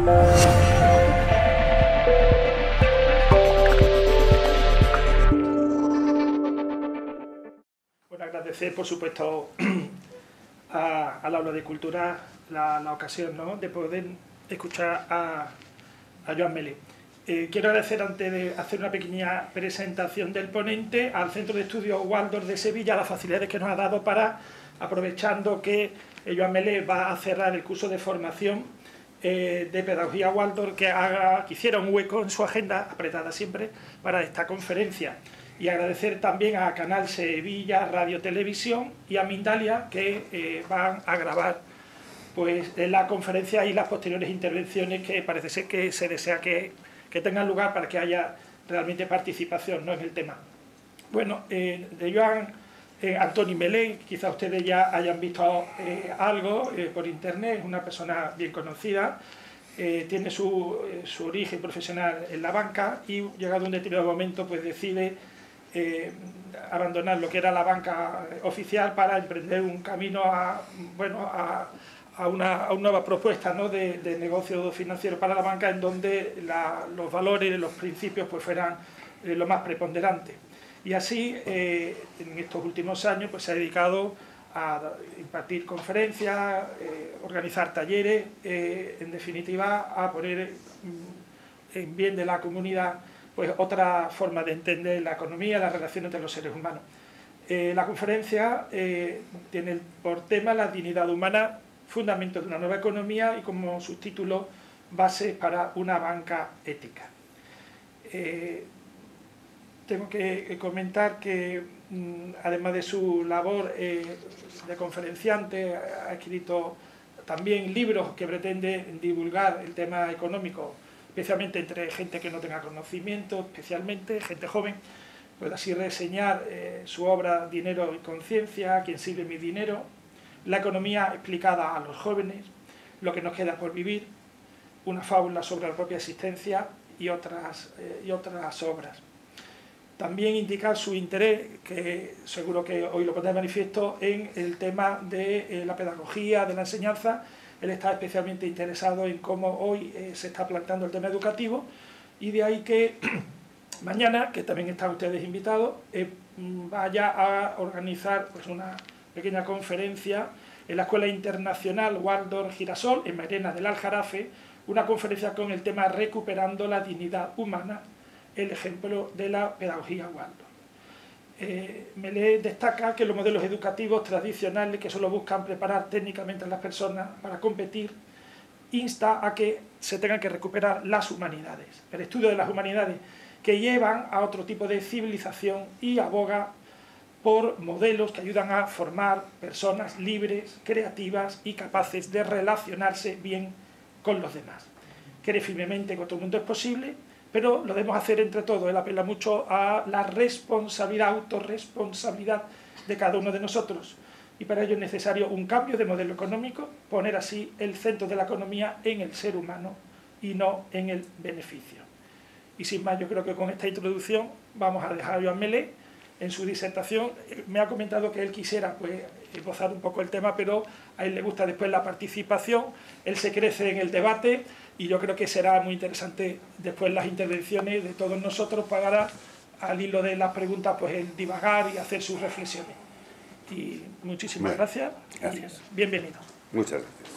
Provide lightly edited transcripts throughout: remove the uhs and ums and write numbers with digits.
Bueno, agradecer, por supuesto, al Aula de Cultura la ocasión, ¿no?, de poder escuchar a Joan Melé. Quiero agradecer, antes de hacer una pequeña presentación del ponente, al Centro de Estudios Waldorf de Sevilla las facilidades que nos ha dado para, aprovechando que Joan Melé va a cerrar el curso de formación de Pedagogía Waldorf, que hiciera un hueco en su agenda, apretada siempre, para esta conferencia. Y agradecer también a Canal Sevilla Radio Televisión y a Mindalia, que van a grabar pues la conferencia y las posteriores intervenciones que parece ser que se desea que tengan lugar para que haya realmente participación, ¿no?, en el tema. Bueno, de Joan Antoni Melé, quizá ustedes ya hayan visto algo por internet, es una persona bien conocida, tiene su origen profesional en la banca y, llegado un determinado momento, pues decide abandonar lo que era la banca oficial para emprender un camino a una nueva propuesta, ¿no?, de negocio financiero para la banca, en donde los valores y los principios pues fueran lo más preponderantes. Y así, en estos últimos años, pues se ha dedicado a impartir conferencias, organizar talleres, en definitiva, a poner en bien de la comunidad pues otra forma de entender la economía, las relaciones entre los seres humanos. La conferencia tiene por tema la dignidad humana, fundamento de una nueva economía, y como subtítulo, bases para una banca ética. Tengo que comentar que, además de su labor de conferenciante, ha escrito también libros que pretenden divulgar el tema económico, especialmente entre gente que no tenga conocimiento, especialmente gente joven. Puedo así reseñar su obra Dinero y conciencia, ¿Quién sirve mi dinero?, La economía explicada a los jóvenes, Lo que nos queda por vivir, una fábula sobre la propia existencia y otras obras. También indicar su interés, que seguro que hoy lo pondré de manifiesto, en el tema de la pedagogía, de la enseñanza. Él está especialmente interesado en cómo hoy se está planteando el tema educativo, y de ahí que mañana, que también están ustedes invitados, vaya a organizar pues una pequeña conferencia en la Escuela Internacional Waldorf Girasol, en Mairena del Aljarafe, una conferencia con el tema Recuperando la dignidad humana, el ejemplo de la pedagogía Waldorf. Melé destaca que los modelos educativos tradicionales, que solo buscan preparar técnicamente a las personas para competir, insta a que se tengan que recuperar las humanidades, el estudio de las humanidades, que llevan a otro tipo de civilización, y aboga por modelos que ayudan a formar personas libres, creativas y capaces de relacionarse bien con los demás. Cree firmemente que todo el mundo es posible, pero lo debemos hacer entre todos. Él apela mucho a la responsabilidad, autorresponsabilidad de cada uno de nosotros, y para ello es necesario un cambio de modelo económico, poner así el centro de la economía en el ser humano y no en el beneficio. Y sin más, yo creo que con esta introducción vamos a dejar a Joan Melé en su disertación. Me ha comentado que él quisiera pues esbozar un poco el tema, pero a él le gusta después la participación, él se crece en el debate, y yo creo que será muy interesante después las intervenciones de todos nosotros para, al hilo de las preguntas, pues el divagar y hacer sus reflexiones. Y muchísimas gracias. Gracias. Y bienvenido. Muchas gracias.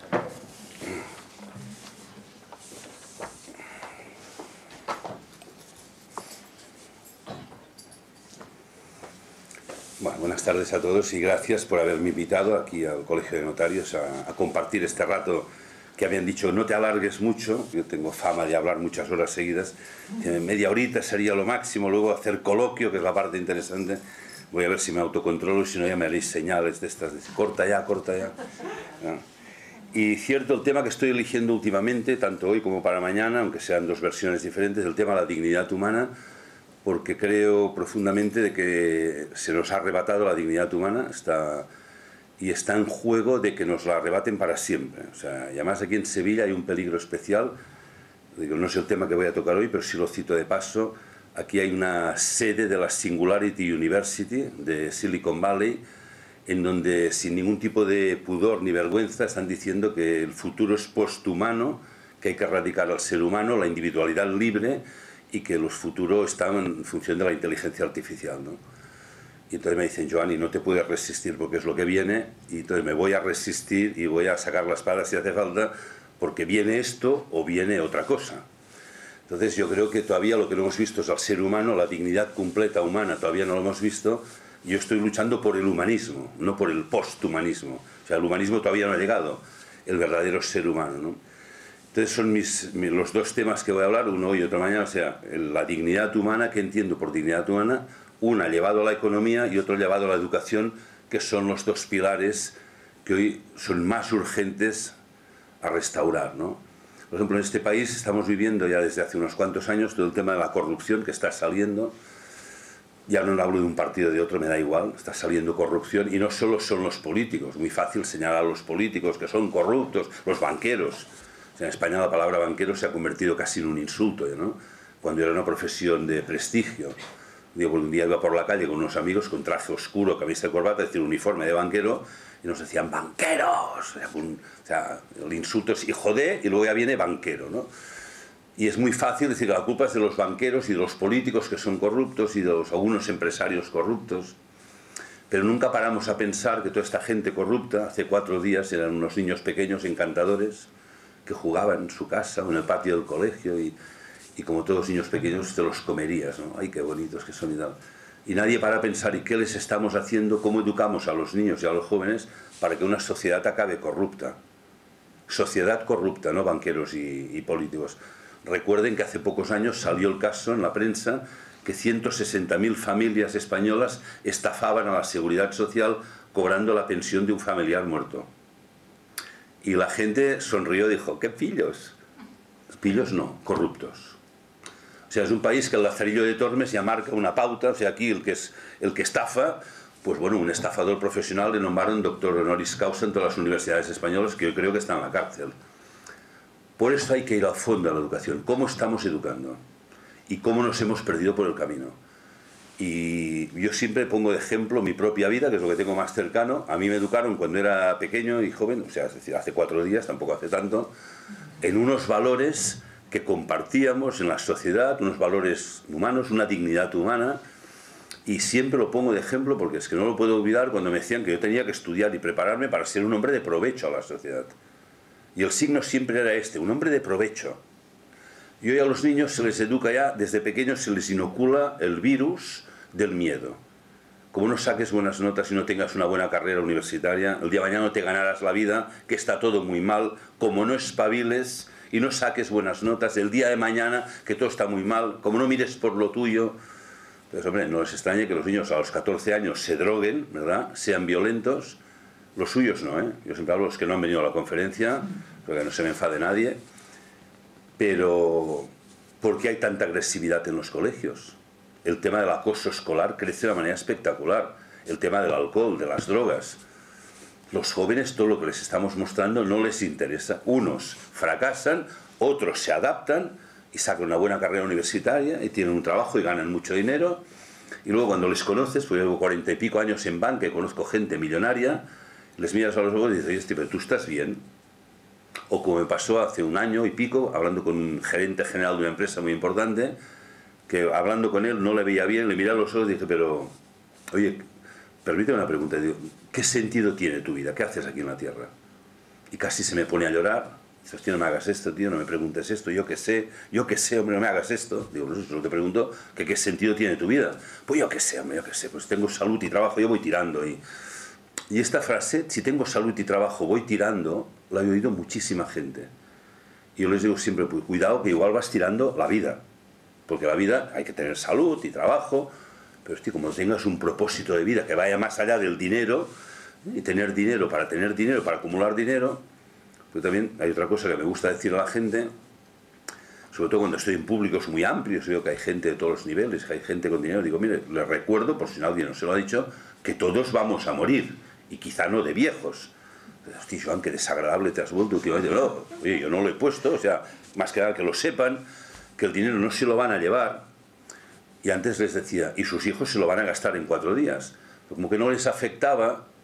Bueno, buenas tardes a todos y gracias por haberme invitado aquí al Colegio de Notarios a compartir este rato, que habían dicho no te alargues mucho. Yo tengo fama de hablar muchas horas seguidas, media horita sería lo máximo, luego hacer coloquio, que es la parte interesante. Voy a ver si me autocontrolo, si no ya me haréis señales de estas, de corta ya, corta ya. ¿No? Y cierto, el tema que estoy eligiendo últimamente, tanto hoy como para mañana, aunque sean dos versiones diferentes, el tema de la dignidad humana, porque creo profundamente de que se nos ha arrebatado la dignidad humana, está en juego de que nos la arrebaten para siempre. O sea, y además aquí en Sevilla hay un peligro especial. Digo, no es el tema que voy a tocar hoy, pero sí lo cito de paso. Aquí hay una sede de la Singularity University de Silicon Valley, en donde sin ningún tipo de pudor ni vergüenza están diciendo que el futuro es posthumano, que hay que erradicar al ser humano, la individualidad libre, y que los futuros están en función de la inteligencia artificial, ¿no? Y entonces me dicen, Joan, y no te puedes resistir porque es lo que viene, y entonces me voy a resistir y voy a sacar la espada si hace falta, porque viene esto o viene otra cosa. Entonces yo creo que todavía lo que no hemos visto es al ser humano, la dignidad completa humana, todavía no lo hemos visto. Yo estoy luchando por el humanismo, no por el posthumanismo. O sea, el humanismo todavía no ha llegado, el verdadero ser humano, ¿no? Entonces son los dos temas que voy a hablar, uno hoy y otro mañana, o sea, la dignidad humana, que entiendo por dignidad humana, una llevado a la economía y otro llevado a la educación, que son los dos pilares que hoy son más urgentes a restaurar, ¿no? Por ejemplo, en este país estamos viviendo ya desde hace unos cuantos años todo el tema de la corrupción que está saliendo. Ya no hablo de un partido o de otro, me da igual, está saliendo corrupción, y no solo son los políticos, muy fácil señalar a los políticos que son corruptos, los banqueros. O sea, en España la palabra banquero se ha convertido casi en un insulto, ¿no? Cuando era una profesión de prestigio. Digo, un día iba por la calle con unos amigos con traje oscuro, camisa de corbata, es decir, uniforme de banquero, y nos decían ¡banqueros! O sea, el insulto es hijo de, y luego ya viene banquero, ¿no? Y es muy fácil decir que la culpa es de los banqueros y de los políticos que son corruptos y de algunos empresarios corruptos. Pero nunca paramos a pensar que toda esta gente corrupta, hace 4 días eran unos niños pequeños encantadores que jugaban en su casa o en el patio del colegio, y como todos los niños pequeños te los comerías, ¿no? ¡Ay, qué bonitos que son! Y nadie para a pensar, ¿y qué les estamos haciendo? ¿Cómo educamos a los niños y a los jóvenes para que una sociedad acabe corrupta? Sociedad corrupta, no banqueros y políticos. Recuerden que hace pocos años salió el caso en la prensa que 160.000 familias españolas estafaban a la Seguridad Social cobrando la pensión de un familiar muerto. Y la gente sonrió y dijo, ¿qué pillos? Pillos no, corruptos. O sea, es un país que el Lazarillo de Tormes ya marca una pauta. O sea, aquí el que estafa, pues bueno, un estafador profesional le nombraron doctor honoris causa en todas las universidades españolas, que yo creo que está en la cárcel. Por eso hay que ir al fondo de la educación. ¿Cómo estamos educando? Y cómo nos hemos perdido por el camino. Y yo siempre pongo de ejemplo mi propia vida, que es lo que tengo más cercano. A mí me educaron cuando era pequeño y joven, o sea, es decir, hace 4 días, tampoco hace tanto, en unos valores que compartíamos en la sociedad, unos valores humanos, una dignidad humana. Y siempre lo pongo de ejemplo porque es que no lo puedo olvidar cuando me decían que yo tenía que estudiar y prepararme para ser un hombre de provecho a la sociedad. Y el signo siempre era este, un hombre de provecho. Y hoy a los niños se les educa ya, desde pequeños se les inocula el virus del miedo. Como no saques buenas notas y no tengas una buena carrera universitaria, el día de mañana no te ganarás la vida, que está todo muy mal, como no espabiles y no saques buenas notas, el día de mañana que todo está muy mal, como no mires por lo tuyo. Entonces, hombre, no les extrañe que los niños a los 14 años se droguen, ¿verdad? Sean violentos. Los suyos no, ¿eh? Yo siempre hablo de los que no han venido a la conferencia, porque no se me enfade nadie. Pero, ¿por qué hay tanta agresividad en los colegios? El tema del acoso escolar crece de una manera espectacular. El tema del alcohol, de las drogas. Los jóvenes, todo lo que les estamos mostrando no les interesa. Unos fracasan, otros se adaptan y sacan una buena carrera universitaria y tienen un trabajo y ganan mucho dinero. Y luego cuando les conoces, pues llevo 40 y pico años en banca y conozco gente millonaria, les miras a los ojos y dices, pero tú estás bien. O como me pasó hace 1 año y pico, hablando con un gerente general de una empresa muy importante, que hablando con él no le veía bien, le miré a los ojos y dije, pero, oye, permíteme una pregunta, digo, ¿qué sentido tiene tu vida? ¿Qué haces aquí en la Tierra? Y casi se me pone a llorar. Dice, hostia, no me hagas esto, tío, no me preguntes esto, yo qué sé, hombre, no me hagas esto. Digo, pues eso te pregunto, que ¿qué sentido tiene tu vida? Pues yo qué sé, hombre, yo qué sé, pues tengo salud y trabajo, yo voy tirando. Y esta frase, si tengo salud y trabajo, voy tirando, la he oído muchísima gente. Y yo les digo siempre, pues cuidado que igual vas tirando la vida. Porque la vida hay que tener salud y trabajo, pero hostia, como tengas un propósito de vida que vaya más allá del dinero, y tener dinero, para acumular dinero. Pero también hay otra cosa que me gusta decir a la gente, sobre todo cuando estoy en públicos muy amplios, veo que hay gente de todos los niveles, que hay gente con dinero, digo, mire, les recuerdo, por si nadie no se lo ha dicho, que todos vamos a morir, y quizá no de viejos. Hostia, Joan, qué desagradable te has vuelto últimamente. No, oye, yo no lo he puesto, o sea, más que nada que lo sepan, que el dinero no se lo van a llevar. Y antes les decía, y sus hijos se lo van a gastar en 4 días. Como que no les afectaba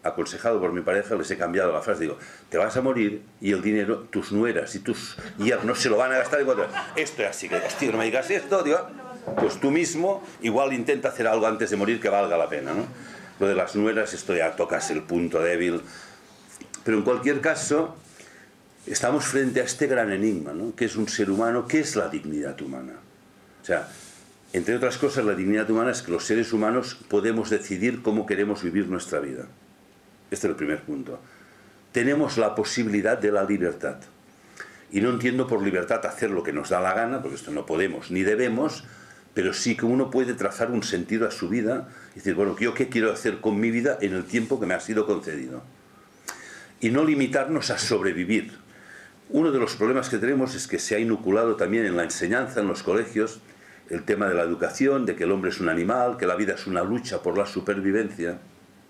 aconsejado por mi pareja, les he cambiado la frase. Digo, te vas a morir y el dinero, tus nueras y tus yernos se lo van a gastar. Digo, esto es así, que tío, no me digas esto, digo, pues tú mismo igual intenta hacer algo antes de morir que valga la pena, ¿no? Lo de las nueras, esto ya tocas el punto débil. Pero en cualquier caso, estamos frente a este gran enigma, ¿no? ¿Qué es un ser humano? ¿Qué es la dignidad humana? O sea, entre otras cosas, la dignidad humana es que los seres humanos podemos decidir cómo queremos vivir nuestra vida. Este es el primer punto. Tenemos la posibilidad de la libertad. Y no entiendo por libertad hacer lo que nos da la gana, porque esto no podemos ni debemos, pero sí que uno puede trazar un sentido a su vida y decir, bueno, ¿yo qué quiero hacer con mi vida en el tiempo que me ha sido concedido? Y no limitarnos a sobrevivir. Uno de los problemas que tenemos es que se ha inoculado también en la enseñanza, en los colegios, el tema de la educación, de que el hombre es un animal, que la vida es una lucha por la supervivencia.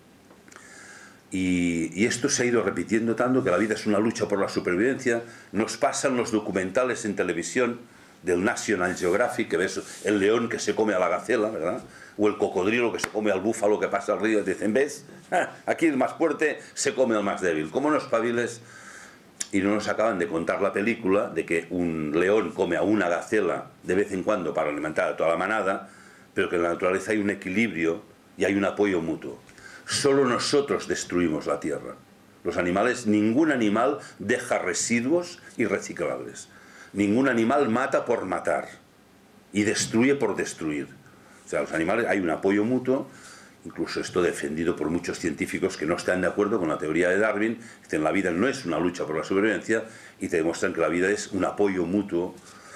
Y esto se ha ido repitiendo tanto, que la vida es una lucha por la supervivencia. Nos pasan los documentales en televisión del National Geographic, que ves el león que se come a la gacela, ¿verdad? O el cocodrilo que se come al búfalo que pasa al río y te dicen, ¿ves? Aquí el más fuerte se come al más débil. ¿Cómo no espabiles? Y no nos acaban de contar la película de que un león come a una gacela de vez en cuando para alimentar a toda la manada, pero que en la naturaleza hay un equilibrio y hay un apoyo mutuo. Solo nosotros destruimos la tierra. Los animales, ningún animal deja residuos irreciclables. Ningún animal mata por matar y destruye por destruir. O sea, los animales, hay un apoyo mutuo. Incluso esto defendido por muchos científicos que no están de acuerdo con la teoría de Darwin. Dicen, la vida no es una lucha por la supervivencia, y te demuestran que la vida es un apoyo mutuo.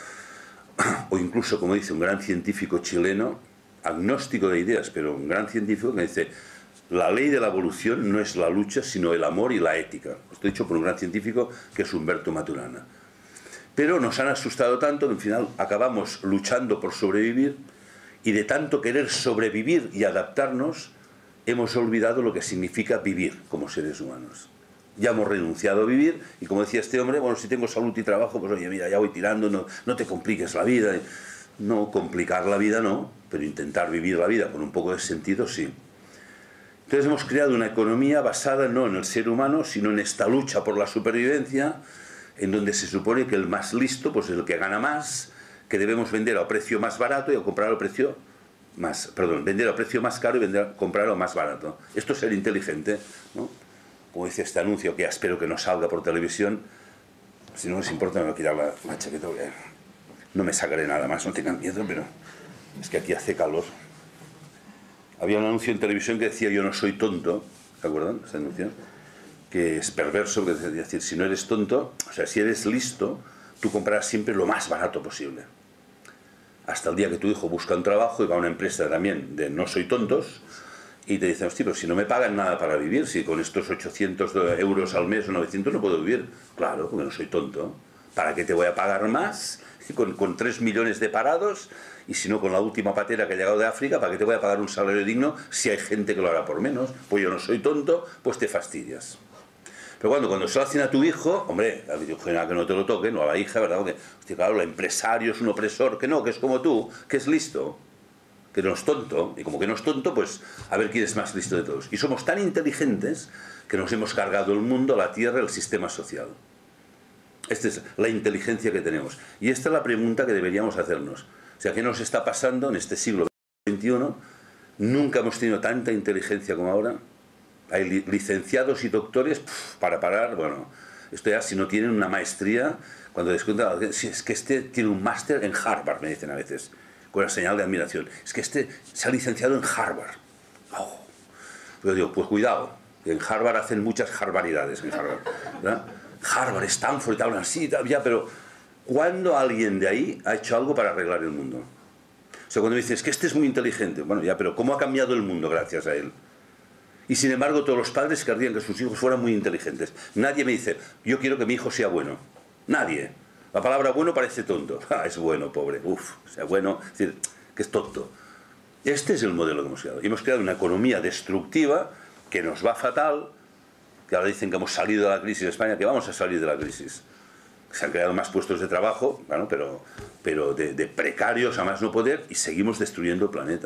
O incluso, como dice un gran científico chileno, agnóstico de ideas, pero un gran científico, que dice, la ley de la evolución no es la lucha, sino el amor y la ética. Esto dicho por un gran científico que es Humberto Maturana. Pero nos han asustado tanto que al final acabamos luchando por sobrevivir, y de tanto querer sobrevivir y adaptarnos, hemos olvidado lo que significa vivir como seres humanos. Ya hemos renunciado a vivir, y como decía este hombre, bueno, si tengo salud y trabajo, pues oye, mira, ya voy tirando, no te compliques la vida. No complicar la vida no, pero intentar vivir la vida con un poco de sentido sí. Entonces hemos creado una economía basada no en el ser humano, sino en esta lucha por la supervivencia, en donde se supone que el más listo pues es el que gana más, que debemos vender a precio más barato y comprar a precio más, vender a precio más caro y comprar a más barato. Esto es ser inteligente, ¿no? Como dice este anuncio, que espero que no salga por televisión. Si no les importa, me voy a quitar la chaqueta. No me sacaré nada más, no tengan miedo, pero es que aquí hace calor. Había un anuncio en televisión que decía, yo no soy tonto, ¿se acuerdan? Ese anuncio, que es perverso, que es decir, si no eres tonto, o sea, si eres listo, tú comprarás siempre lo más barato posible. Hasta el día que tu hijo busca un trabajo y va a una empresa también de no soy tontos y te dicen, hostia, pero si no me pagan nada para vivir, si con estos 800 euros al mes o 900 no puedo vivir. Claro, porque no soy tonto. ¿Para qué te voy a pagar más con 3 millones de parados? Y si no, con la última patera que ha llegado de África, ¿para qué te voy a pagar un salario digno si hay gente que lo hará por menos? Pues yo no soy tonto, pues te fastidias. Pero cuando se lo hacen a tu hijo, hombre, a que no te lo toquen, o a la hija, ¿verdad? Porque, hostia, claro, el empresario es un opresor, que no, que es como tú, que es listo, que no es tonto, y como que no es tonto, pues a ver quién es más listo de todos. Y somos tan inteligentes que nos hemos cargado el mundo, la tierra, el sistema social. Esta es la inteligencia que tenemos. Y esta es la pregunta que deberíamos hacernos. O sea, ¿qué nos está pasando en este siglo XXI? Nunca hemos tenido tanta inteligencia como ahora. Hay licenciados y doctores para parar, bueno, esto ya si no tienen una maestría, cuando descuentan, si es que este tiene un máster en Harvard, me dicen a veces, con la señal de admiración, es que este se ha licenciado en Harvard. Oh. Yo digo, pues cuidado, que en Harvard hacen muchas barbaridades, en Harvard, ¿verdad? Harvard, Stanford y tal, así, ya, pero ¿cuándo alguien de ahí ha hecho algo para arreglar el mundo? O sea, cuando me dicen, es que este es muy inteligente, bueno, ya, pero ¿cómo ha cambiado el mundo gracias a él? Y sin embargo, todos los padres querrían que sus hijos fueran muy inteligentes. Nadie me dice, yo quiero que mi hijo sea bueno. Nadie. La palabra bueno parece tonto. Ah, es bueno, pobre. Uf, sea bueno. Es decir, que es tonto. Este es el modelo que hemos creado. Y hemos creado una economía destructiva que nos va fatal, que ahora dicen que hemos salido de la crisis en España, que vamos a salir de la crisis. Se han creado más puestos de trabajo, bueno, pero de precarios a más no poder, y seguimos destruyendo el planeta.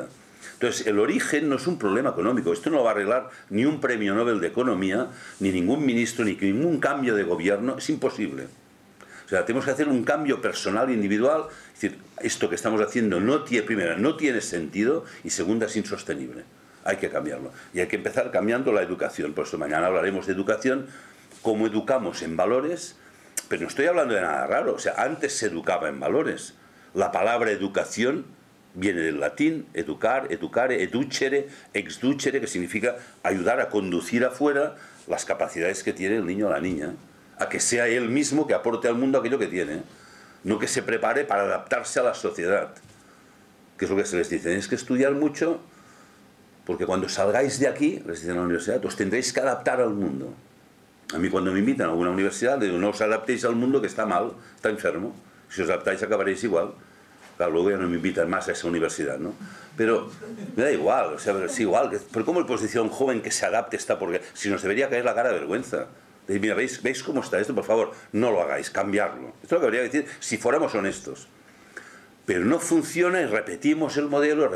Entonces, el origen no es un problema económico. Esto no lo va a arreglar ni un premio Nobel de Economía, ni ningún ministro, ni ningún cambio de gobierno. Es imposible. O sea, tenemos que hacer un cambio personal, individual. Es decir, esto que estamos haciendo primero, no tiene sentido, y segunda, es insostenible. Hay que cambiarlo. Y hay que empezar cambiando la educación. Por eso mañana hablaremos de educación, cómo educamos en valores, pero no estoy hablando de nada raro. O sea, antes se educaba en valores. La palabra educación viene del latín, educar, educare, educere, exducere, que significa ayudar a conducir afuera las capacidades que tiene el niño o la niña, a que sea él mismo que aporte al mundo aquello que tiene, no que se prepare para adaptarse a la sociedad, que es lo que se les dice. Tenéis que estudiar mucho, porque cuando salgáis de aquí, les dicen en la universidad, os tendréis que adaptar al mundo. A mí cuando me invitan a alguna universidad, les digo, no os adaptéis al mundo, que está mal, está enfermo. Si os adaptáis acabaréis igual. Claro, luego ya no me invitan más a esa universidad, ¿no? Pero me da igual, o sea, es igual. ¿Pero cómo le puedes decir a un joven que se adapte esta? Porque si nos debería caer la cara de vergüenza. De, mira, ¿veis cómo está esto? Por favor, no lo hagáis, cambiarlo. Esto es lo que habría que decir si fuéramos honestos. Pero no funciona y repetimos el modelo,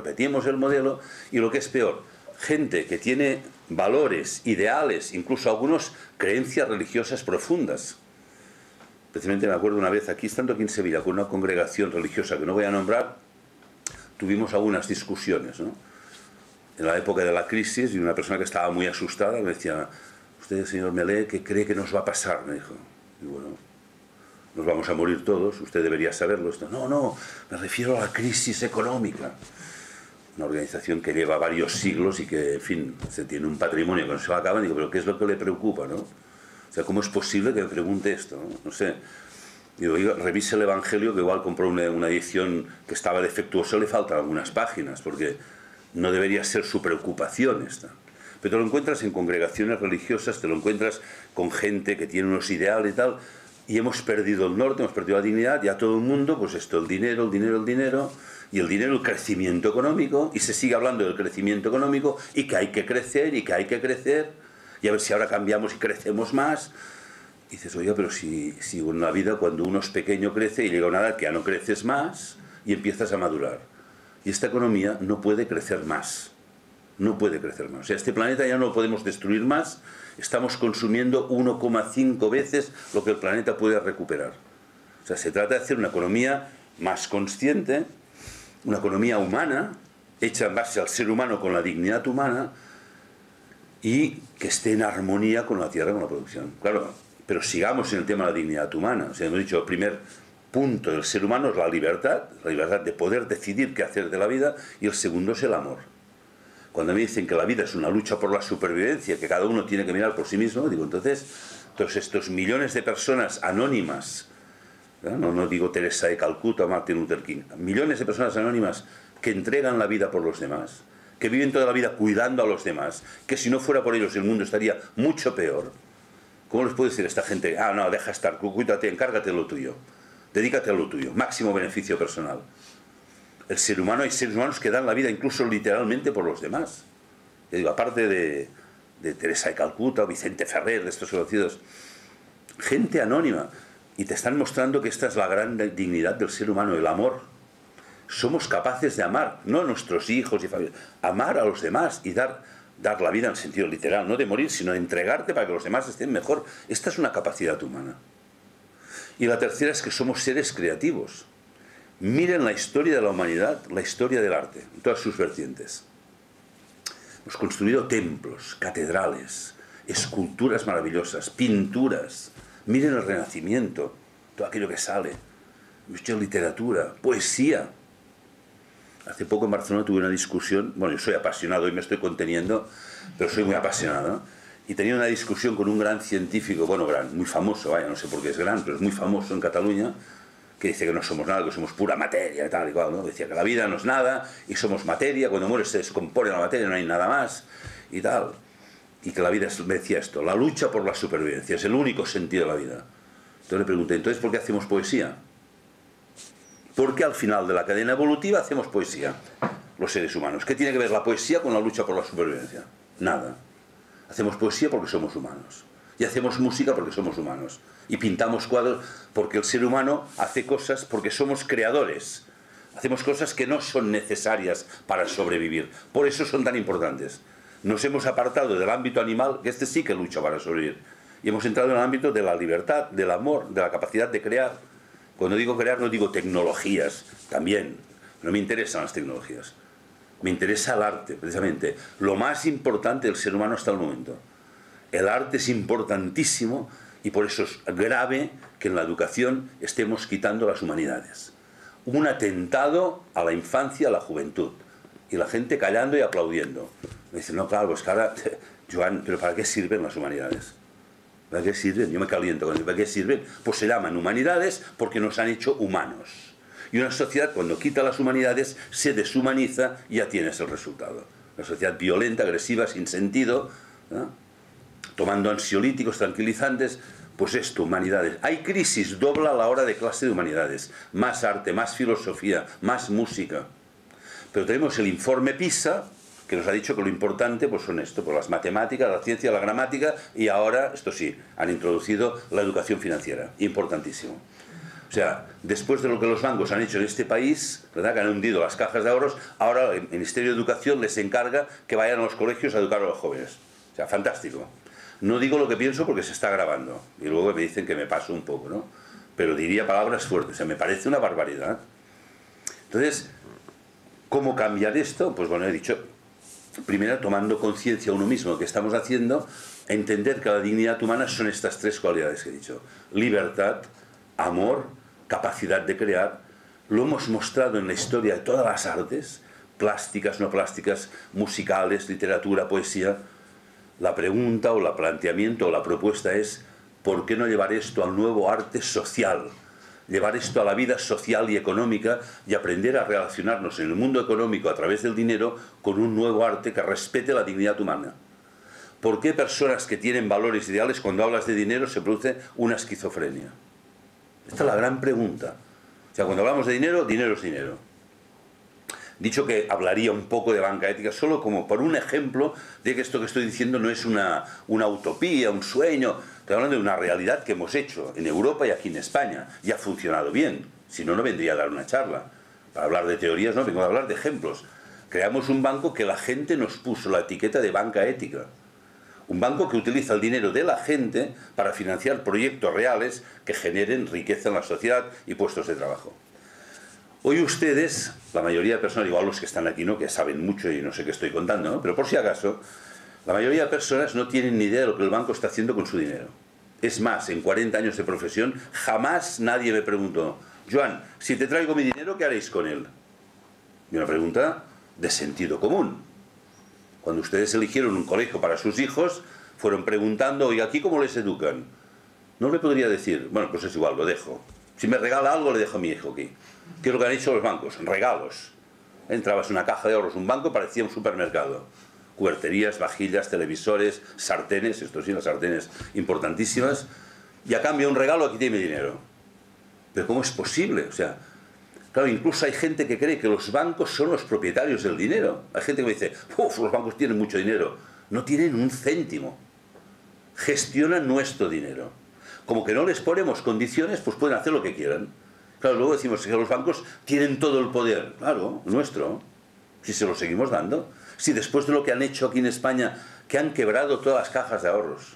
y lo que es peor, gente que tiene valores, ideales, incluso algunos creencias religiosas profundas. Precisamente me acuerdo una vez aquí, estando aquí en Sevilla, con una congregación religiosa que no voy a nombrar, tuvimos algunas discusiones, ¿no? En la época de la crisis, y una persona que estaba muy asustada me decía, usted, señor Melé, ¿qué cree que nos va a pasar? Me dijo. Y bueno, nos vamos a morir todos, usted debería saberlo. No, me refiero a la crisis económica. Una organización que lleva varios siglos y que, en fin, se tiene un patrimonio que no se lo acaban. Digo, pero ¿qué es lo que le preocupa, no? O sea, ¿cómo es posible que me pregunte esto? No sé. Digo, oiga, revise el Evangelio, que igual compró una edición que estaba defectuosa, le faltan algunas páginas, porque no debería ser su preocupación esta. Pero te lo encuentras en congregaciones religiosas, te lo encuentras con gente que tiene unos ideales y tal, y hemos perdido el norte, hemos perdido la dignidad, y a todo el mundo, pues esto, el dinero, y el dinero, el crecimiento económico, y se sigue hablando del crecimiento económico, y que hay que crecer, y a ver si ahora cambiamos y crecemos más. Y dices, oiga, pero si en la vida cuando uno es pequeño crece y llega a una edad que ya no creces más y empiezas a madurar. Y esta economía no puede crecer más. No puede crecer más. O sea, este planeta ya no lo podemos destruir más. Estamos consumiendo 1,5 veces lo que el planeta puede recuperar. O sea, se trata de hacer una economía más consciente, una economía humana, hecha en base al ser humano con la dignidad humana, y que esté en armonía con la tierra, con la producción. Claro, pero sigamos en el tema de la dignidad humana. O sea, hemos dicho, el primer punto del ser humano es la libertad de poder decidir qué hacer de la vida, y el segundo es el amor. Cuando me dicen que la vida es una lucha por la supervivencia, que cada uno tiene que mirar por sí mismo, digo, entonces, todos estos millones de personas anónimas, no digo Teresa de Calcuta o Martin Luther King, millones de personas anónimas que entregan la vida por los demás, que viven toda la vida cuidando a los demás, que si no fuera por ellos el mundo estaría mucho peor. ¿Cómo les puedo decir a esta gente? No, deja estar, cuídate, encárgate de lo tuyo, dedícate a lo tuyo, máximo beneficio personal. El ser humano, hay seres humanos que dan la vida incluso literalmente por los demás. Yo digo, aparte de Teresa de Calcuta o Vicente Ferrer, de estos conocidos, gente anónima, y te están mostrando que esta es la gran dignidad del ser humano, el amor. Somos capaces de amar, no a nuestros hijos y familia, amar a los demás y dar la vida en sentido literal, no de morir, sino de entregarte para que los demás estén mejor. Esta es una capacidad humana. Y la tercera es que somos seres creativos. Miren la historia de la humanidad, la historia del arte, en todas sus vertientes. Hemos construido templos, catedrales, esculturas maravillosas, pinturas. Miren el Renacimiento, todo aquello que sale. Hemos hecho literatura, poesía. Hace poco en Barcelona tuve una discusión, bueno, yo soy apasionado y me estoy conteniendo, pero soy muy apasionado, ¿no? Y tenía una discusión con un gran científico, bueno, muy famoso, vaya, no sé por qué es gran, pero es muy famoso en Cataluña, que dice que no somos nada, que somos pura materia y tal y cual, ¿no? Decía que la vida no es nada y somos materia, cuando mueres se descompone la materia, no hay nada más y tal. Y que la vida es, me decía esto, la lucha por la supervivencia, es el único sentido de la vida. Entonces le pregunté, ¿entonces por qué hacemos poesía? ¿Por qué al final de la cadena evolutiva hacemos poesía, los seres humanos? ¿Qué tiene que ver la poesía con la lucha por la supervivencia? Nada. Hacemos poesía porque somos humanos. Y hacemos música porque somos humanos. Y pintamos cuadros porque el ser humano hace cosas porque somos creadores. Hacemos cosas que no son necesarias para sobrevivir. Por eso son tan importantes. Nos hemos apartado del ámbito animal, que este sí que lucha para sobrevivir. Y hemos entrado en el ámbito de la libertad, del amor, de la capacidad de crear. Cuando digo crear no digo tecnologías, también. No me interesan las tecnologías. Me interesa el arte, precisamente. Lo más importante del ser humano hasta el momento. El arte es importantísimo y por eso es grave que en la educación estemos quitando las humanidades. Un atentado a la infancia, a la juventud. Y la gente callando y aplaudiendo. Me dicen, no, claro, pues que ahora, Joan, ¿pero para qué sirven las humanidades? ¿Para qué sirven? Yo me caliento con eso. ¿Para qué sirven? Pues se llaman humanidades porque nos han hecho humanos. Y una sociedad, cuando quita las humanidades, se deshumaniza y ya tienes el resultado. Una sociedad violenta, agresiva, sin sentido, ¿no? Tomando ansiolíticos, tranquilizantes, pues esto, humanidades. Hay crisis, dobla la hora de clase de humanidades. Más arte, más filosofía, más música. Pero tenemos el informe PISA, que nos ha dicho que lo importante pues son esto, pues las matemáticas, la ciencia, la gramática, y ahora, esto sí, han introducido la educación financiera. Importantísimo. O sea, después de lo que los bancos han hecho en este país, ¿verdad?, que han hundido las cajas de ahorros, ahora el Ministerio de Educación les encarga que vayan a los colegios a educar a los jóvenes. O sea, fantástico. No digo lo que pienso porque se está grabando, y luego me dicen que me paso un poco, ¿no? Pero diría palabras fuertes, o sea, me parece una barbaridad. Entonces, ¿cómo cambiar esto? Pues bueno, he dicho, primero tomando conciencia uno mismo de lo que estamos haciendo, entender que la dignidad humana son estas tres cualidades que he dicho. Libertad, amor, capacidad de crear. Lo hemos mostrado en la historia de todas las artes, plásticas, no plásticas, musicales, literatura, poesía. La pregunta o el planteamiento o la propuesta es, ¿por qué no llevar esto al nuevo arte social? Llevar esto a la vida social y económica y aprender a relacionarnos en el mundo económico a través del dinero con un nuevo arte que respete la dignidad humana. ¿Por qué personas que tienen valores ideales, cuando hablas de dinero, se produce una esquizofrenia? Esta es la gran pregunta. O sea, cuando hablamos de dinero, dinero es dinero. Dicho que hablaría un poco de banca ética, solo como por un ejemplo de que esto que estoy diciendo no es una utopía, un sueño. Estoy hablando de una realidad que hemos hecho en Europa y aquí en España. Y ha funcionado bien. Si no, no vendría a dar una charla. Para hablar de teorías, no, vengo a hablar de ejemplos. Creamos un banco que la gente nos puso la etiqueta de banca ética. Un banco que utiliza el dinero de la gente para financiar proyectos reales que generen riqueza en la sociedad y puestos de trabajo. Hoy ustedes, la mayoría de personas, igual los que están aquí, ¿no?, que saben mucho y no sé qué estoy contando, ¿no?, pero por si acaso, la mayoría de personas no tienen ni idea de lo que el banco está haciendo con su dinero. Es más, en 40 años de profesión, jamás nadie me preguntó, Joan, si te traigo mi dinero, ¿qué haréis con él? Y una pregunta de sentido común. Cuando ustedes eligieron un colegio para sus hijos, fueron preguntando, oye, ¿aquí cómo les educan? No le podría decir, bueno, pues es igual, lo dejo. Si me regala algo, le dejo a mi hijo aquí. ¿Qué es lo que han hecho los bancos? Regalos. Entrabas en una caja de ahorros, un banco parecía un supermercado. Cuberterías, vajillas, televisores, sartenes, esto sí, las sartenes importantísimas, y a cambio un regalo, aquí tiene mi dinero. Pero ¿cómo es posible? O sea, claro, incluso hay gente que cree que los bancos son los propietarios del dinero. Hay gente que me dice, uff, los bancos tienen mucho dinero. No tienen un céntimo. Gestionan nuestro dinero. Como que no les ponemos condiciones, pues pueden hacer lo que quieran. Claro, luego decimos que los bancos tienen todo el poder. Claro, nuestro. Si se lo seguimos dando. Si después de lo que han hecho aquí en España, que han quebrado todas las cajas de ahorros.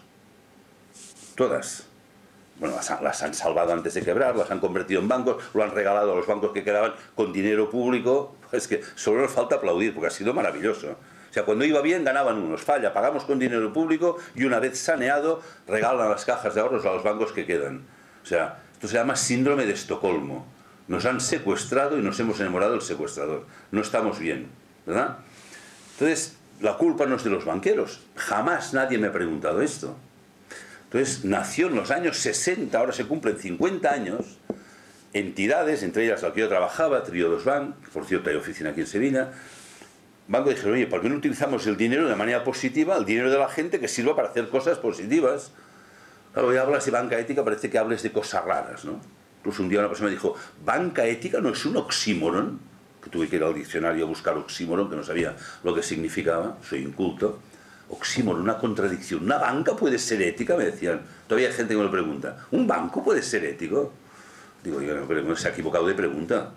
Todas. Bueno, las han salvado antes de quebrar, las han convertido en bancos, lo han regalado a los bancos que quedaban con dinero público. Es que solo nos falta aplaudir, porque ha sido maravilloso. O sea, cuando iba bien ganaban unos, falla, pagamos con dinero público y una vez saneado regalan las cajas de ahorros a los bancos que quedan. O sea, esto se llama síndrome de Estocolmo. Nos han secuestrado y nos hemos enamorado del secuestrador. No estamos bien, ¿verdad? Entonces, la culpa no es de los banqueros. Jamás nadie me ha preguntado esto. Entonces, nació en los años 60, ahora se cumplen 50 años, entidades, entre ellas la que yo trabajaba, Triodos Bank, por cierto hay oficina aquí en Sevilla, banco dijeron, oye, ¿por qué no utilizamos el dinero de manera positiva, el dinero de la gente que sirva para hacer cosas positivas? Claro, hoy hablas de banca ética, parece que hables de cosas raras, ¿no? Incluso un día una persona me dijo, ¿banca ética no es un oxímoron? Que tuve que ir al diccionario a buscar oxímoron, que no sabía lo que significaba, soy inculto. Oxímoron, una contradicción. ¿Una banca puede ser ética? Me decían. Todavía hay gente que me lo pregunta. ¿Un banco puede ser ético? Digo, pero se ha equivocado de pregunta.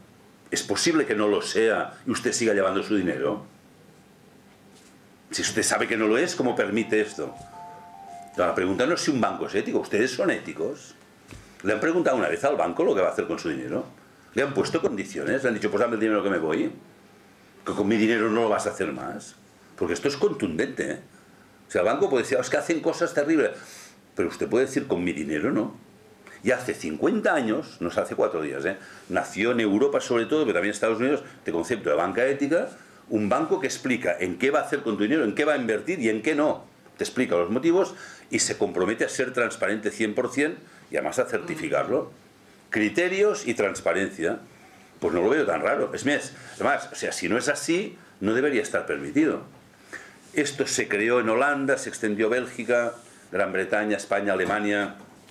¿Es posible que no lo sea y usted siga llevando su dinero? Si usted sabe que no lo es, ¿cómo permite esto? La pregunta no es si un banco es ético. ¿Ustedes son éticos? ¿Le han preguntado una vez al banco lo que va a hacer con su dinero? ¿Le han puesto condiciones? ¿Le han dicho, pues dame el dinero que me voy? Que con mi dinero no lo vas a hacer más. Porque esto es contundente, ¿eh? O sea, el banco puede decir, es que hacen cosas terribles. Pero usted puede decir, con mi dinero no. Y hace 50 años, no es hace 4 días, nació en Europa sobre todo, pero también en Estados Unidos, este concepto de banca ética, un banco que explica en qué va a hacer con tu dinero, en qué va a invertir y en qué no. Te explica los motivos y se compromete a ser transparente 100% y además a certificarlo. Criterios y transparencia. Pues no lo veo tan raro. Es más, o sea, si no es así, no debería estar permitido. Esto se creó en Holanda, se extendió a Bélgica, Gran Bretaña, España, Alemania.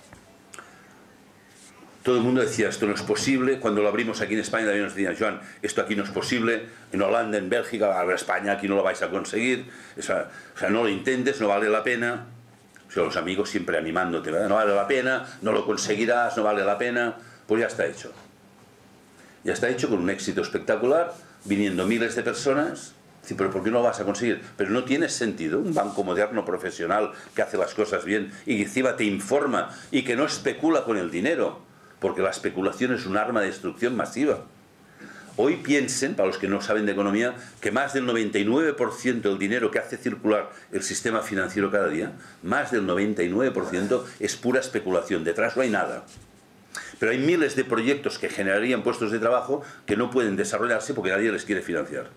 Todo el mundo decía, esto no es posible. Cuando lo abrimos aquí en España también nos decían, Joan, esto aquí no es posible. En Holanda, en Bélgica, en España aquí no lo vais a conseguir. O sea, no lo intentes, no vale la pena. O sea, los amigos siempre animándote, ¿verdad? No vale la pena, no lo conseguirás, no vale la pena. Pues ya está hecho. Ya está hecho con un éxito espectacular, viniendo miles de personas. Sí, pero ¿por qué no lo vas a conseguir? Pero no tiene sentido. Un banco moderno, profesional, que hace las cosas bien y que encima te informa y que no especula con el dinero. Porque la especulación es un arma de destrucción masiva. Hoy piensen, para los que no saben de economía, que más del 99% del dinero que hace circular el sistema financiero cada día, más del 99% es pura especulación. Detrás no hay nada. Pero hay miles de proyectos que generarían puestos de trabajo que no pueden desarrollarse porque nadie les quiere financiar.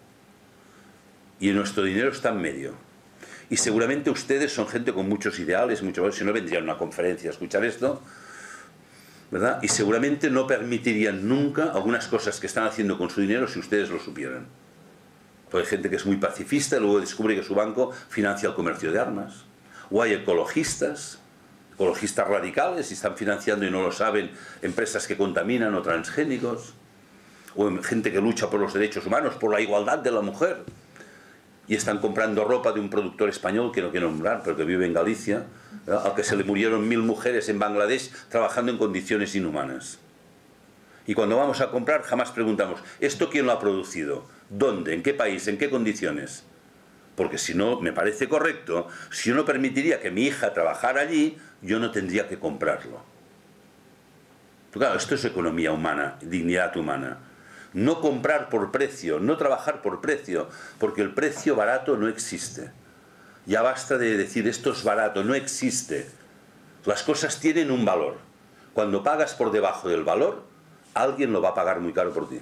Y nuestro dinero está en medio. Y seguramente ustedes son gente con muchos ideales, muchos valores, si no vendrían a una conferencia a escuchar esto, ¿verdad? Y seguramente no permitirían nunca algunas cosas que están haciendo con su dinero si ustedes lo supieran. Porque hay gente que es muy pacifista y luego descubre que su banco financia el comercio de armas. O hay ecologistas radicales y están financiando y no lo saben empresas que contaminan o transgénicos. O gente que lucha por los derechos humanos, por la igualdad de la mujer. Y están comprando ropa de un productor español que no quiero nombrar, pero que vive en Galicia, ¿verdad? Al que se le murieron 1000 mujeres en Bangladesh trabajando en condiciones inhumanas. Y cuando vamos a comprar jamás preguntamos, ¿esto quién lo ha producido? ¿Dónde? ¿En qué país? ¿En qué condiciones? Porque si no, me parece correcto, si yo no permitiría que mi hija trabajara allí, yo no tendría que comprarlo. Pero claro, esto es economía humana, dignidad humana. No comprar por precio, no trabajar por precio, porque el precio barato no existe. Ya basta de decir esto es barato, no existe. Las cosas tienen un valor. Cuando pagas por debajo del valor, alguien lo va a pagar muy caro por ti.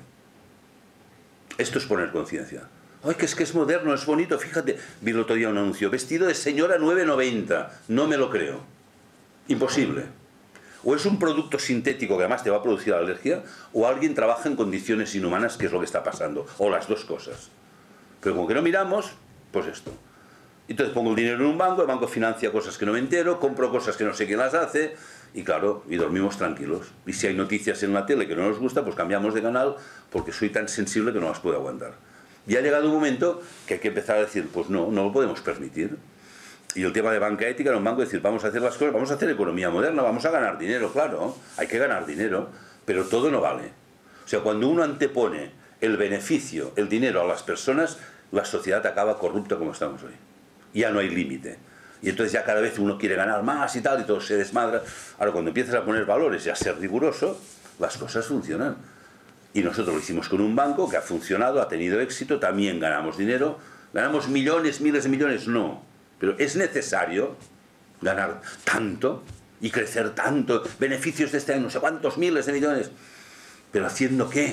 Esto es poner conciencia. Ay, que es moderno, es bonito, fíjate. Vi el otro día un anuncio, vestido de señora 9,90. No me lo creo. Imposible. O es un producto sintético que además te va a producir alergia, o alguien trabaja en condiciones inhumanas, que es lo que está pasando, o las dos cosas. Pero como que no miramos, pues esto. Entonces pongo el dinero en un banco, el banco financia cosas que no me entero, compro cosas que no sé quién las hace, y claro, y dormimos tranquilos. Y si hay noticias en la tele que no nos gusta, pues cambiamos de canal, porque soy tan sensible que no las puedo aguantar. Y ha llegado un momento que hay que empezar a decir, pues no lo podemos permitir. Y el tema de banca ética era un banco decir, vamos a hacer las cosas, vamos a hacer economía moderna, vamos a ganar dinero, claro, hay que ganar dinero, pero todo no vale. O sea, cuando uno antepone el beneficio, el dinero a las personas, la sociedad acaba corrupta como estamos hoy. Ya no hay límite. Y entonces ya cada vez uno quiere ganar más y tal, y todo se desmadra. Ahora, cuando empiezas a poner valores y a ser riguroso, las cosas funcionan. Y nosotros lo hicimos con un banco que ha funcionado, ha tenido éxito, también ganamos dinero. ¿Ganamos millones, miles de millones? No. Pero es necesario ganar tanto y crecer tanto, beneficios de este año, no sé cuántos miles de millones. Pero ¿haciendo qué?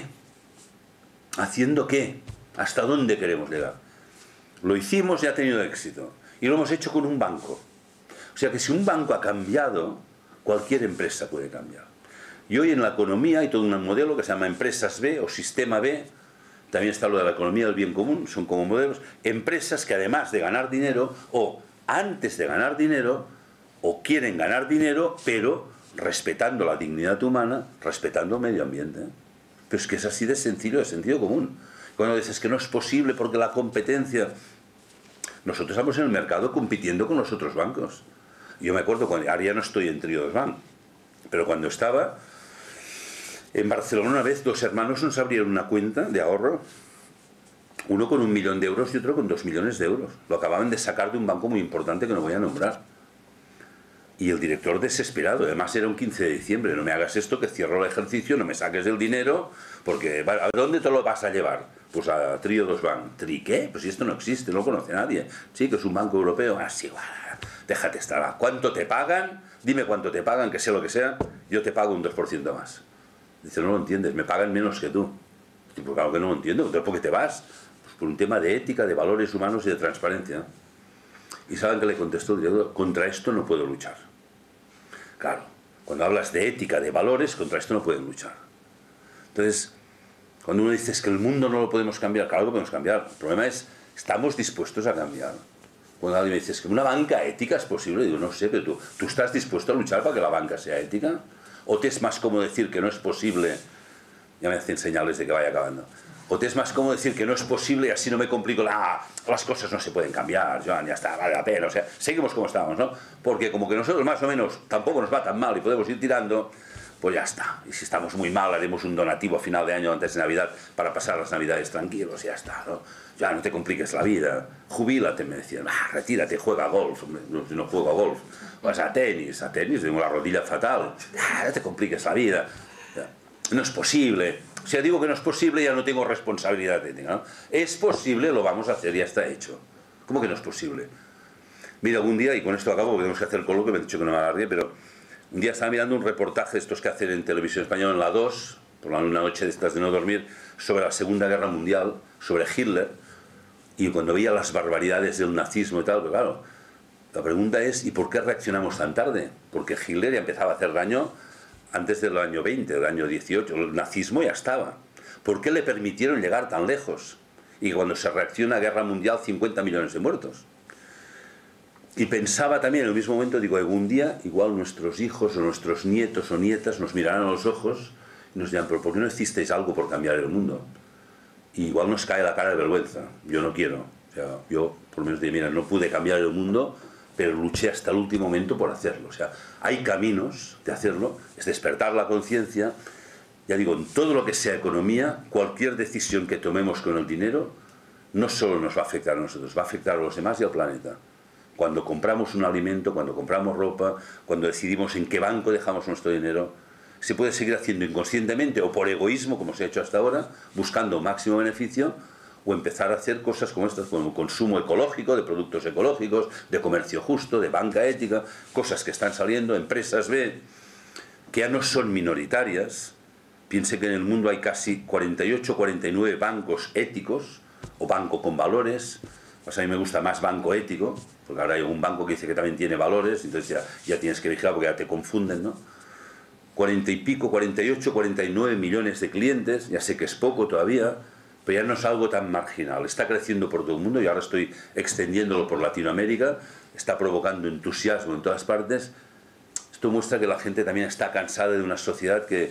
¿Haciendo qué? ¿Hasta dónde queremos llegar? Lo hicimos y ha tenido éxito. Y lo hemos hecho con un banco. O sea que si un banco ha cambiado, cualquier empresa puede cambiar. Y hoy en la economía hay todo un modelo que se llama Empresas B o Sistema B. También está lo de la economía del bien común, son como modelos. Empresas que además de ganar dinero, o antes de ganar dinero, o quieren ganar dinero, pero respetando la dignidad humana, respetando el medio ambiente. Pero es que es así de sencillo, de sentido común. Cuando dices que no es posible porque la competencia... Nosotros estamos en el mercado compitiendo con los otros bancos. Yo me acuerdo, ahora ya no estoy en Triodos Bank, pero cuando estaba... En Barcelona una vez 2 hermanos nos abrieron una cuenta de ahorro, uno con 1 millón de euros y otro con 2 millones de euros. Lo acababan de sacar de un banco muy importante que no voy a nombrar. Y el director desesperado, además era un 15 de diciembre, no me hagas esto, que cierro el ejercicio, no me saques el dinero, porque ¿a dónde te lo vas a llevar? Pues a Trio dos Bank. ¿Tri qué? Pues si esto no existe, no lo conoce nadie. Sí, que es un banco europeo. Ah, sí, déjate estar. ¿Cuánto te pagan? Dime cuánto te pagan, que sea lo que sea, yo te pago un 2% más. Dice, no lo entiendes, me pagan menos que tú. Y pues claro que no lo entiendo, entonces ¿por qué te vas? Pues por un tema de ética, de valores humanos y de transparencia. Y saben que le contestó el director, contra esto no puedo luchar. Claro, cuando hablas de ética, de valores, contra esto no pueden luchar. Entonces, cuando uno dice que el mundo no lo podemos cambiar, claro que podemos cambiar. El problema es, ¿estamos dispuestos a cambiar? Cuando alguien me dice que una banca ética es posible, digo, no sé, pero ¿tú estás dispuesto a luchar para que la banca sea ética? ¿O te es más cómodo decir que no es posible? Ya me hacen señales de que vaya acabando. ¿O te es más cómodo decir que no es posible y así no me complico? Las cosas no se pueden cambiar, Joan, ya está, vale la pena. O sea, seguimos como estamos, ¿no? Porque como que nosotros más o menos tampoco nos va tan mal y podemos ir tirando, pues ya está. Y si estamos muy mal, haremos un donativo a final de año antes de Navidad para pasar las Navidades tranquilos, ya está, ¿no? Ya no te compliques la vida, jubílate, me decían, retírate, juega a golf. No juego a golf, vas a tenis, tengo la rodilla fatal, no te compliques la vida. No es posible. O sea, digo que no es posible, ya no tengo responsabilidad ética, ¿no? Es posible, lo vamos a hacer, ya está hecho. ¿Cómo que no es posible? Mira, algún día, y con esto acabo, porque tenemos que hacer el coloquio, me he dicho que no me alargue, pero un día estaba mirando un reportaje, estos que hacen en televisión española, en la 2, por una noche de estas de no dormir, sobre la Segunda Guerra Mundial, sobre Hitler, y cuando veía las barbaridades del nazismo y tal, pues claro, la pregunta es, ¿y por qué reaccionamos tan tarde? Porque Hitler ya empezaba a hacer daño antes del año 20, del año 18, el nazismo ya estaba. ¿Por qué le permitieron llegar tan lejos? Y cuando se reacciona a guerra mundial, 50 millones de muertos. Y pensaba también en el mismo momento, digo, algún día igual nuestros hijos o nuestros nietos o nietas nos mirarán a los ojos y nos dirán, ¿pero por qué no hicisteis algo por cambiar el mundo? Y igual nos cae la cara de vergüenza. Yo no quiero. O sea, yo por lo menos digo, mira, no pude cambiar el mundo, pero luché hasta el último momento por hacerlo. O sea, hay caminos de hacerlo, es despertar la conciencia. Ya digo, en todo lo que sea economía, cualquier decisión que tomemos con el dinero, no solo nos va a afectar a nosotros, va a afectar a los demás y al planeta. Cuando compramos un alimento, cuando compramos ropa, cuando decidimos en qué banco dejamos nuestro dinero, se puede seguir haciendo inconscientemente o por egoísmo, como se ha hecho hasta ahora, buscando máximo beneficio, o empezar a hacer cosas como estas, como consumo ecológico, de productos ecológicos, de comercio justo, de banca ética, cosas que están saliendo, empresas B, que ya no son minoritarias. Piense que en el mundo hay casi 48, 49 bancos éticos, o banco con valores. Pues a mí me gusta más banco ético, porque ahora hay un banco que dice que también tiene valores, entonces ya tienes que vigilar porque ya te confunden, ¿no? 40 y pico, 48, 49 millones de clientes, ya sé que es poco todavía, pero ya no es algo tan marginal, está creciendo por todo el mundo y ahora estoy extendiéndolo por Latinoamérica, está provocando entusiasmo en todas partes. Esto muestra que la gente también está cansada de una sociedad que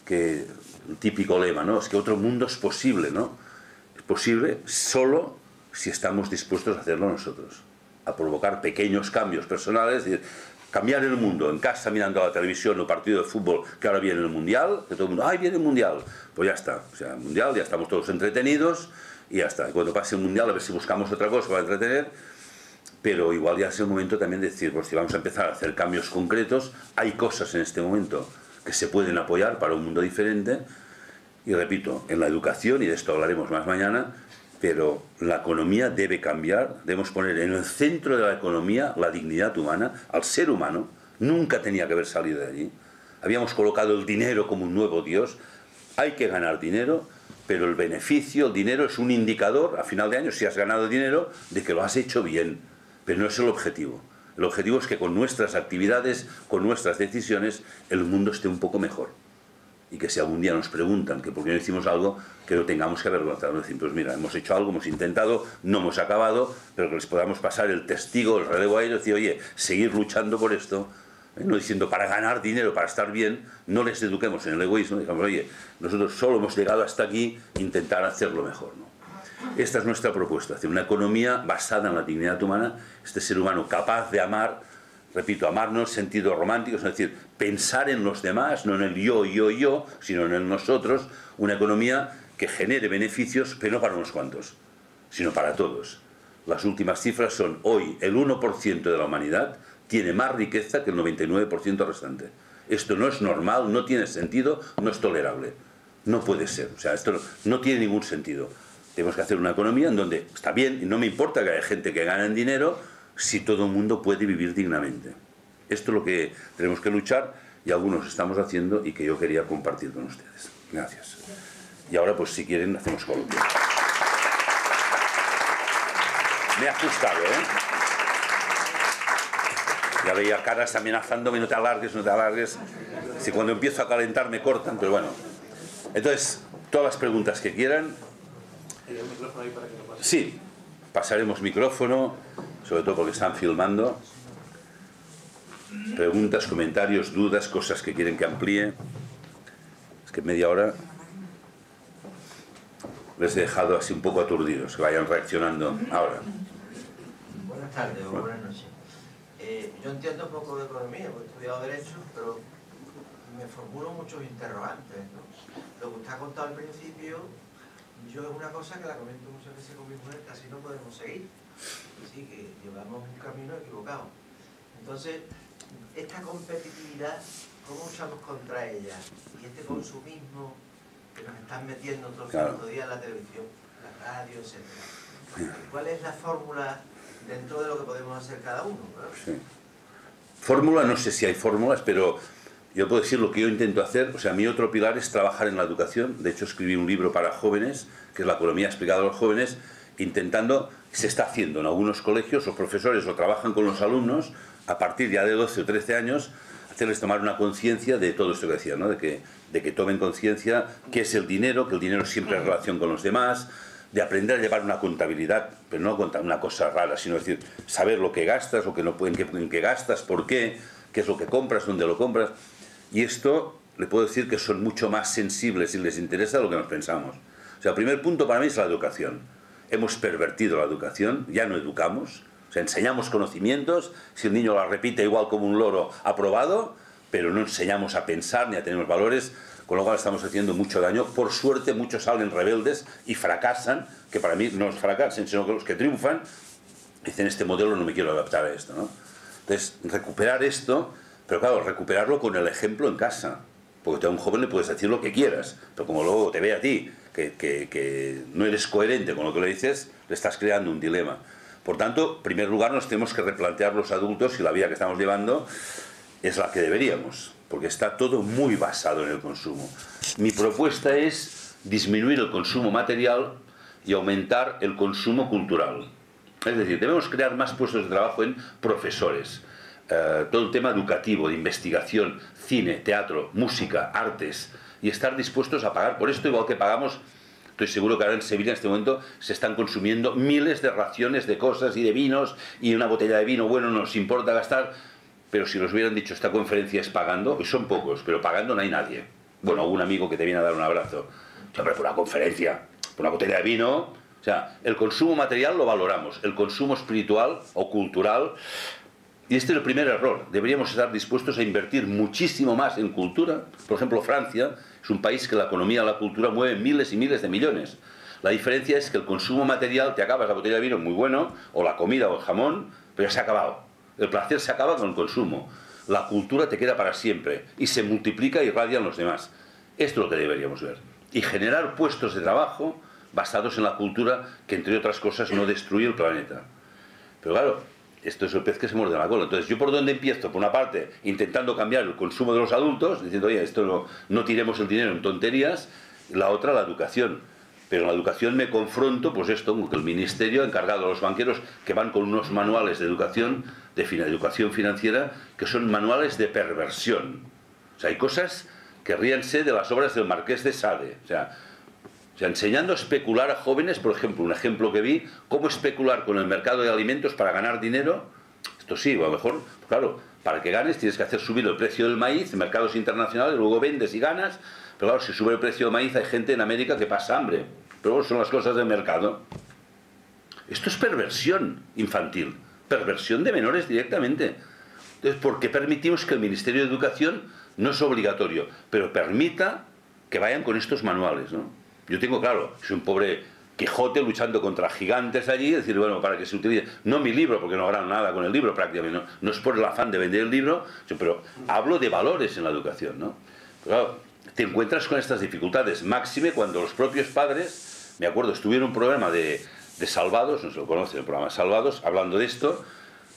el típico lema, ¿no? Es que otro mundo es posible, ¿no? Es posible solo si estamos dispuestos a hacerlo nosotros, a provocar pequeños cambios personales, es decir, cambiar el mundo, en casa mirando a la televisión o partido de fútbol, que ahora viene el Mundial, que todo el mundo, ¡ay, viene el Mundial! Pues ya está, o sea, el Mundial, ya estamos todos entretenidos y ya está. Y cuando pase el Mundial, a ver si buscamos otra cosa para entretener, pero igual ya es el momento también de decir, pues si vamos a empezar a hacer cambios concretos, hay cosas en este momento que se pueden apoyar para un mundo diferente, y repito, en la educación, y de esto hablaremos más mañana, pero la economía debe cambiar, debemos poner en el centro de la economía la dignidad humana, al ser humano, nunca tenía que haber salido de allí. Habíamos colocado el dinero como un nuevo Dios, hay que ganar dinero, pero el beneficio, el dinero es un indicador, a final de año, si has ganado dinero, de que lo has hecho bien, pero no es el objetivo. El objetivo es que con nuestras actividades, con nuestras decisiones, el mundo esté un poco mejor. Y que si algún día nos preguntan que por qué no hicimos algo, que no tengamos que avergonzarnos, decir, pues mira, hemos hecho algo, hemos intentado, no hemos acabado, pero que les podamos pasar el testigo, el relevo a ellos, decir, oye, seguir luchando por esto, no diciendo para ganar dinero, para estar bien, no les eduquemos en el egoísmo, digamos, oye, nosotros solo hemos llegado hasta aquí, intentar hacerlo mejor, ¿no? Esta es nuestra propuesta, hacer una economía basada en la dignidad humana, este ser humano capaz de amar, repito, amar no en sentido romántico, es decir, pensar en los demás, no en el yo, sino en el nosotros, una economía que genere beneficios, pero no para unos cuantos, sino para todos. Las últimas cifras son, hoy el 1% de la humanidad tiene más riqueza que el 99% restante. Esto no es normal, no tiene sentido, no es tolerable. No puede ser, o sea, esto no tiene ningún sentido. Tenemos que hacer una economía en donde está bien, y no me importa que haya gente que gane dinero, si todo el mundo puede vivir dignamente. Esto es lo que tenemos que luchar y algunos estamos haciendo y que yo quería compartir con ustedes. Gracias. Y ahora, pues si quieren, hacemos coloquio. Me ha asustado, ¿eh? Ya veía caras amenazándome, no te alargues, no te alargues. Si cuando empiezo a calentar me cortan, pero bueno. Entonces, todas las preguntas que quieran. ¿Hay un micrófono ahí para que lo pase? Sí, pasaremos micrófono, sobre todo porque están filmando. Preguntas, comentarios, dudas, cosas que quieren que amplíe. Es que media hora les he dejado así un poco aturdidos, que vayan reaccionando ahora. Buenas tardes o buenas noches. Yo entiendo un poco de economía, porque he estudiado Derecho, pero me formulo muchos interrogantes, ¿no? Lo que usted ha contado al principio, yo es una cosa que la comento muchas veces con mi mujer, que así no podemos seguir. Así que llevamos un camino equivocado. Entonces, esta competitividad, ¿cómo luchamos contra ella? Y este consumismo que nos están metiendo todos los días en la televisión, la radio, etc. ¿Cuál es la fórmula dentro de lo que podemos hacer cada uno, ¿verdad? Sí. Fórmula, no sé si hay fórmulas, pero yo puedo decir lo que yo intento hacer. O sea, mi otro pilar es trabajar en la educación. De hecho, escribí un libro para jóvenes, que es la economía explicada a los jóvenes, intentando, se está haciendo en algunos colegios, los profesores lo trabajan con los alumnos, a partir ya de 12 o 13 años, hacerles tomar una conciencia de todo esto que decía, ¿no? de que tomen conciencia qué es el dinero, que el dinero siempre es relación con los demás, de aprender a llevar una contabilidad, pero no contar una cosa rara, sino decir, saber lo que gastas, lo que no, en qué gastas, por qué es lo que compras, dónde lo compras. Y esto, le puedo decir que son mucho más sensibles y les interesa de lo que nos pensamos. O sea, el primer punto para mí es la educación. Hemos pervertido la educación, ya no educamos, o sea, enseñamos conocimientos, si el niño la repite igual como un loro, aprobado, pero no enseñamos a pensar ni a tener valores, con lo cual estamos haciendo mucho daño. Por suerte, muchos salen rebeldes y fracasan, que para mí no es fracasen, sino que los que triunfan dicen, este modelo no me quiero adaptar a esto, ¿no? Entonces, recuperar esto, pero claro, recuperarlo con el ejemplo en casa, porque a un joven le puedes decir lo que quieras, pero como luego te ve a ti que no eres coherente con lo que le dices, le estás creando un dilema. Por tanto, en primer lugar, nos tenemos que replantear los adultos si la vida que estamos llevando es la que deberíamos, porque está todo muy basado en el consumo. Mi propuesta es disminuir el consumo material y aumentar el consumo cultural. Es decir, debemos crear más puestos de trabajo en profesores, todo el tema educativo, de investigación, cine, teatro, música, artes, y estar dispuestos a pagar por esto, igual que pagamos. Estoy seguro que ahora en Sevilla en este momento se están consumiendo miles de raciones de cosas y de vinos, y una botella de vino, bueno, no nos importa gastar, pero si nos hubieran dicho esta conferencia es pagando, y son pocos, pero pagando no hay nadie. Bueno, algún amigo que te viene a dar un abrazo. Hombre, por una conferencia, por una botella de vino. O sea, el consumo material lo valoramos, el consumo espiritual o cultural. Y este es el primer error. Deberíamos estar dispuestos a invertir muchísimo más en cultura. Por ejemplo, Francia es un país que la economía y la cultura mueven miles y miles de millones. La diferencia es que el consumo material, te acabas la botella de vino muy bueno, o la comida o el jamón, pero ya se ha acabado. El placer se acaba con el consumo. La cultura te queda para siempre y se multiplica y irradia en los demás. Esto es lo que deberíamos ver. Y generar puestos de trabajo basados en la cultura, que entre otras cosas no destruye el planeta. Pero claro, esto es el pez que se muerde la cola. Entonces, ¿yo por dónde empiezo? Por una parte, intentando cambiar el consumo de los adultos, diciendo, oye, esto no tiremos el dinero en tonterías. La otra, la educación. Pero en la educación me confronto, pues esto, con que el ministerio ha encargado a los banqueros que van con unos manuales de educación financiera, que son manuales de perversión. O sea, hay cosas que ríanse de las obras del Marqués de Sade. O sea, enseñando a especular a jóvenes, por ejemplo, un ejemplo que vi, cómo especular con el mercado de alimentos para ganar dinero. Esto sí, a lo mejor, claro, para que ganes tienes que hacer subir el precio del maíz en mercados internacionales, luego vendes y ganas, pero claro, si sube el precio del maíz hay gente en América que pasa hambre, pero son las cosas del mercado. Esto es perversión infantil, perversión de menores directamente. Entonces, ¿por qué permitimos que el Ministerio de Educación, no es obligatorio, pero permita que vayan con estos manuales, ¿no? Yo tengo, claro, soy un pobre Quijote luchando contra gigantes allí, decir, bueno, para que se utilice, no mi libro, porque no harán nada con el libro prácticamente, no es por el afán de vender el libro, pero hablo de valores en la educación, ¿no? Pero claro, te encuentras con estas dificultades, máxime cuando los propios padres, me acuerdo, estuve en un programa de Salvados, no se lo conocen, el programa Salvados, hablando de esto,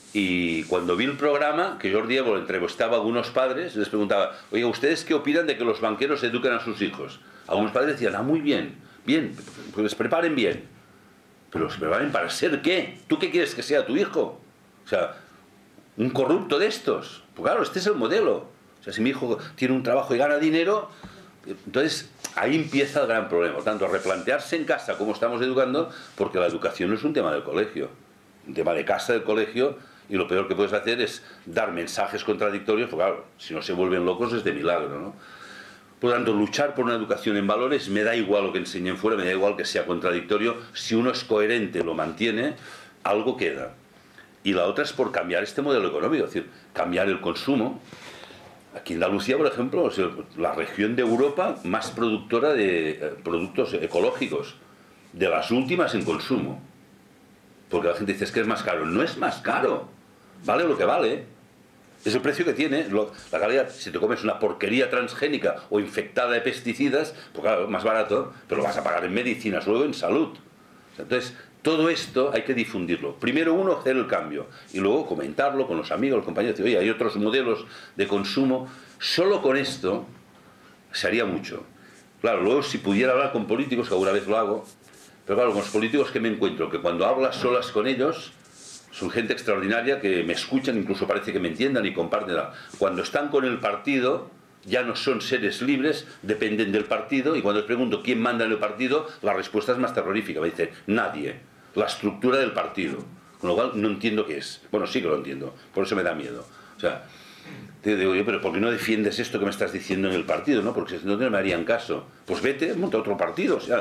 y cuando vi el programa, que Jordi Évole entrevistaba a algunos padres, les preguntaba, oye, ¿ustedes qué opinan de que los banqueros eduquen a sus hijos? Algunos padres decían, muy bien, pues les preparen bien. Pero los preparen ¿para ser qué? ¿Tú qué quieres que sea tu hijo? O sea, un corrupto de estos. Pues claro, este es el modelo. O sea, si mi hijo tiene un trabajo y gana dinero, entonces ahí empieza el gran problema. Por tanto, replantearse en casa cómo estamos educando, porque la educación no es un tema del colegio, un tema de casa, del colegio, y lo peor que puedes hacer es dar mensajes contradictorios, porque claro, si no se vuelven locos es de milagro, ¿no? Por lo tanto, luchar por una educación en valores, me da igual lo que enseñen fuera, me da igual que sea contradictorio, si uno es coherente, lo mantiene, algo queda. Y la otra es por cambiar este modelo económico, es decir, cambiar el consumo. Aquí en Andalucía, por ejemplo, es la región de Europa más productora de productos ecológicos, de las últimas en consumo. Porque la gente dice, es que es más caro. No es más caro, vale lo que vale. Es el precio que tiene, la calidad. Si te comes una porquería transgénica o infectada de pesticidas, pues claro, más barato, pero lo vas a pagar en medicinas, luego en salud. Entonces, todo esto hay que difundirlo. Primero uno hacer el cambio y luego comentarlo con los amigos, los compañeros, decir, oye, hay otros modelos de consumo. Solo con esto se haría mucho. Claro, luego si pudiera hablar con políticos, que alguna vez lo hago, pero claro, con los políticos que me encuentro, que cuando hablas solas con ellos, son gente extraordinaria que me escuchan, incluso parece que me entiendan y comparten. Cuando están con el partido, ya no son seres libres, dependen del partido, y cuando les pregunto quién manda en el partido, la respuesta es más terrorífica. Me dicen, nadie. La estructura del partido. Con lo cual no entiendo qué es. Bueno, sí que lo entiendo, por eso me da miedo. O sea, te digo yo, pero ¿por qué no defiendes esto que me estás diciendo en el partido? ¿No? Porque si no me harían caso. Pues vete, monta otro partido. O sea,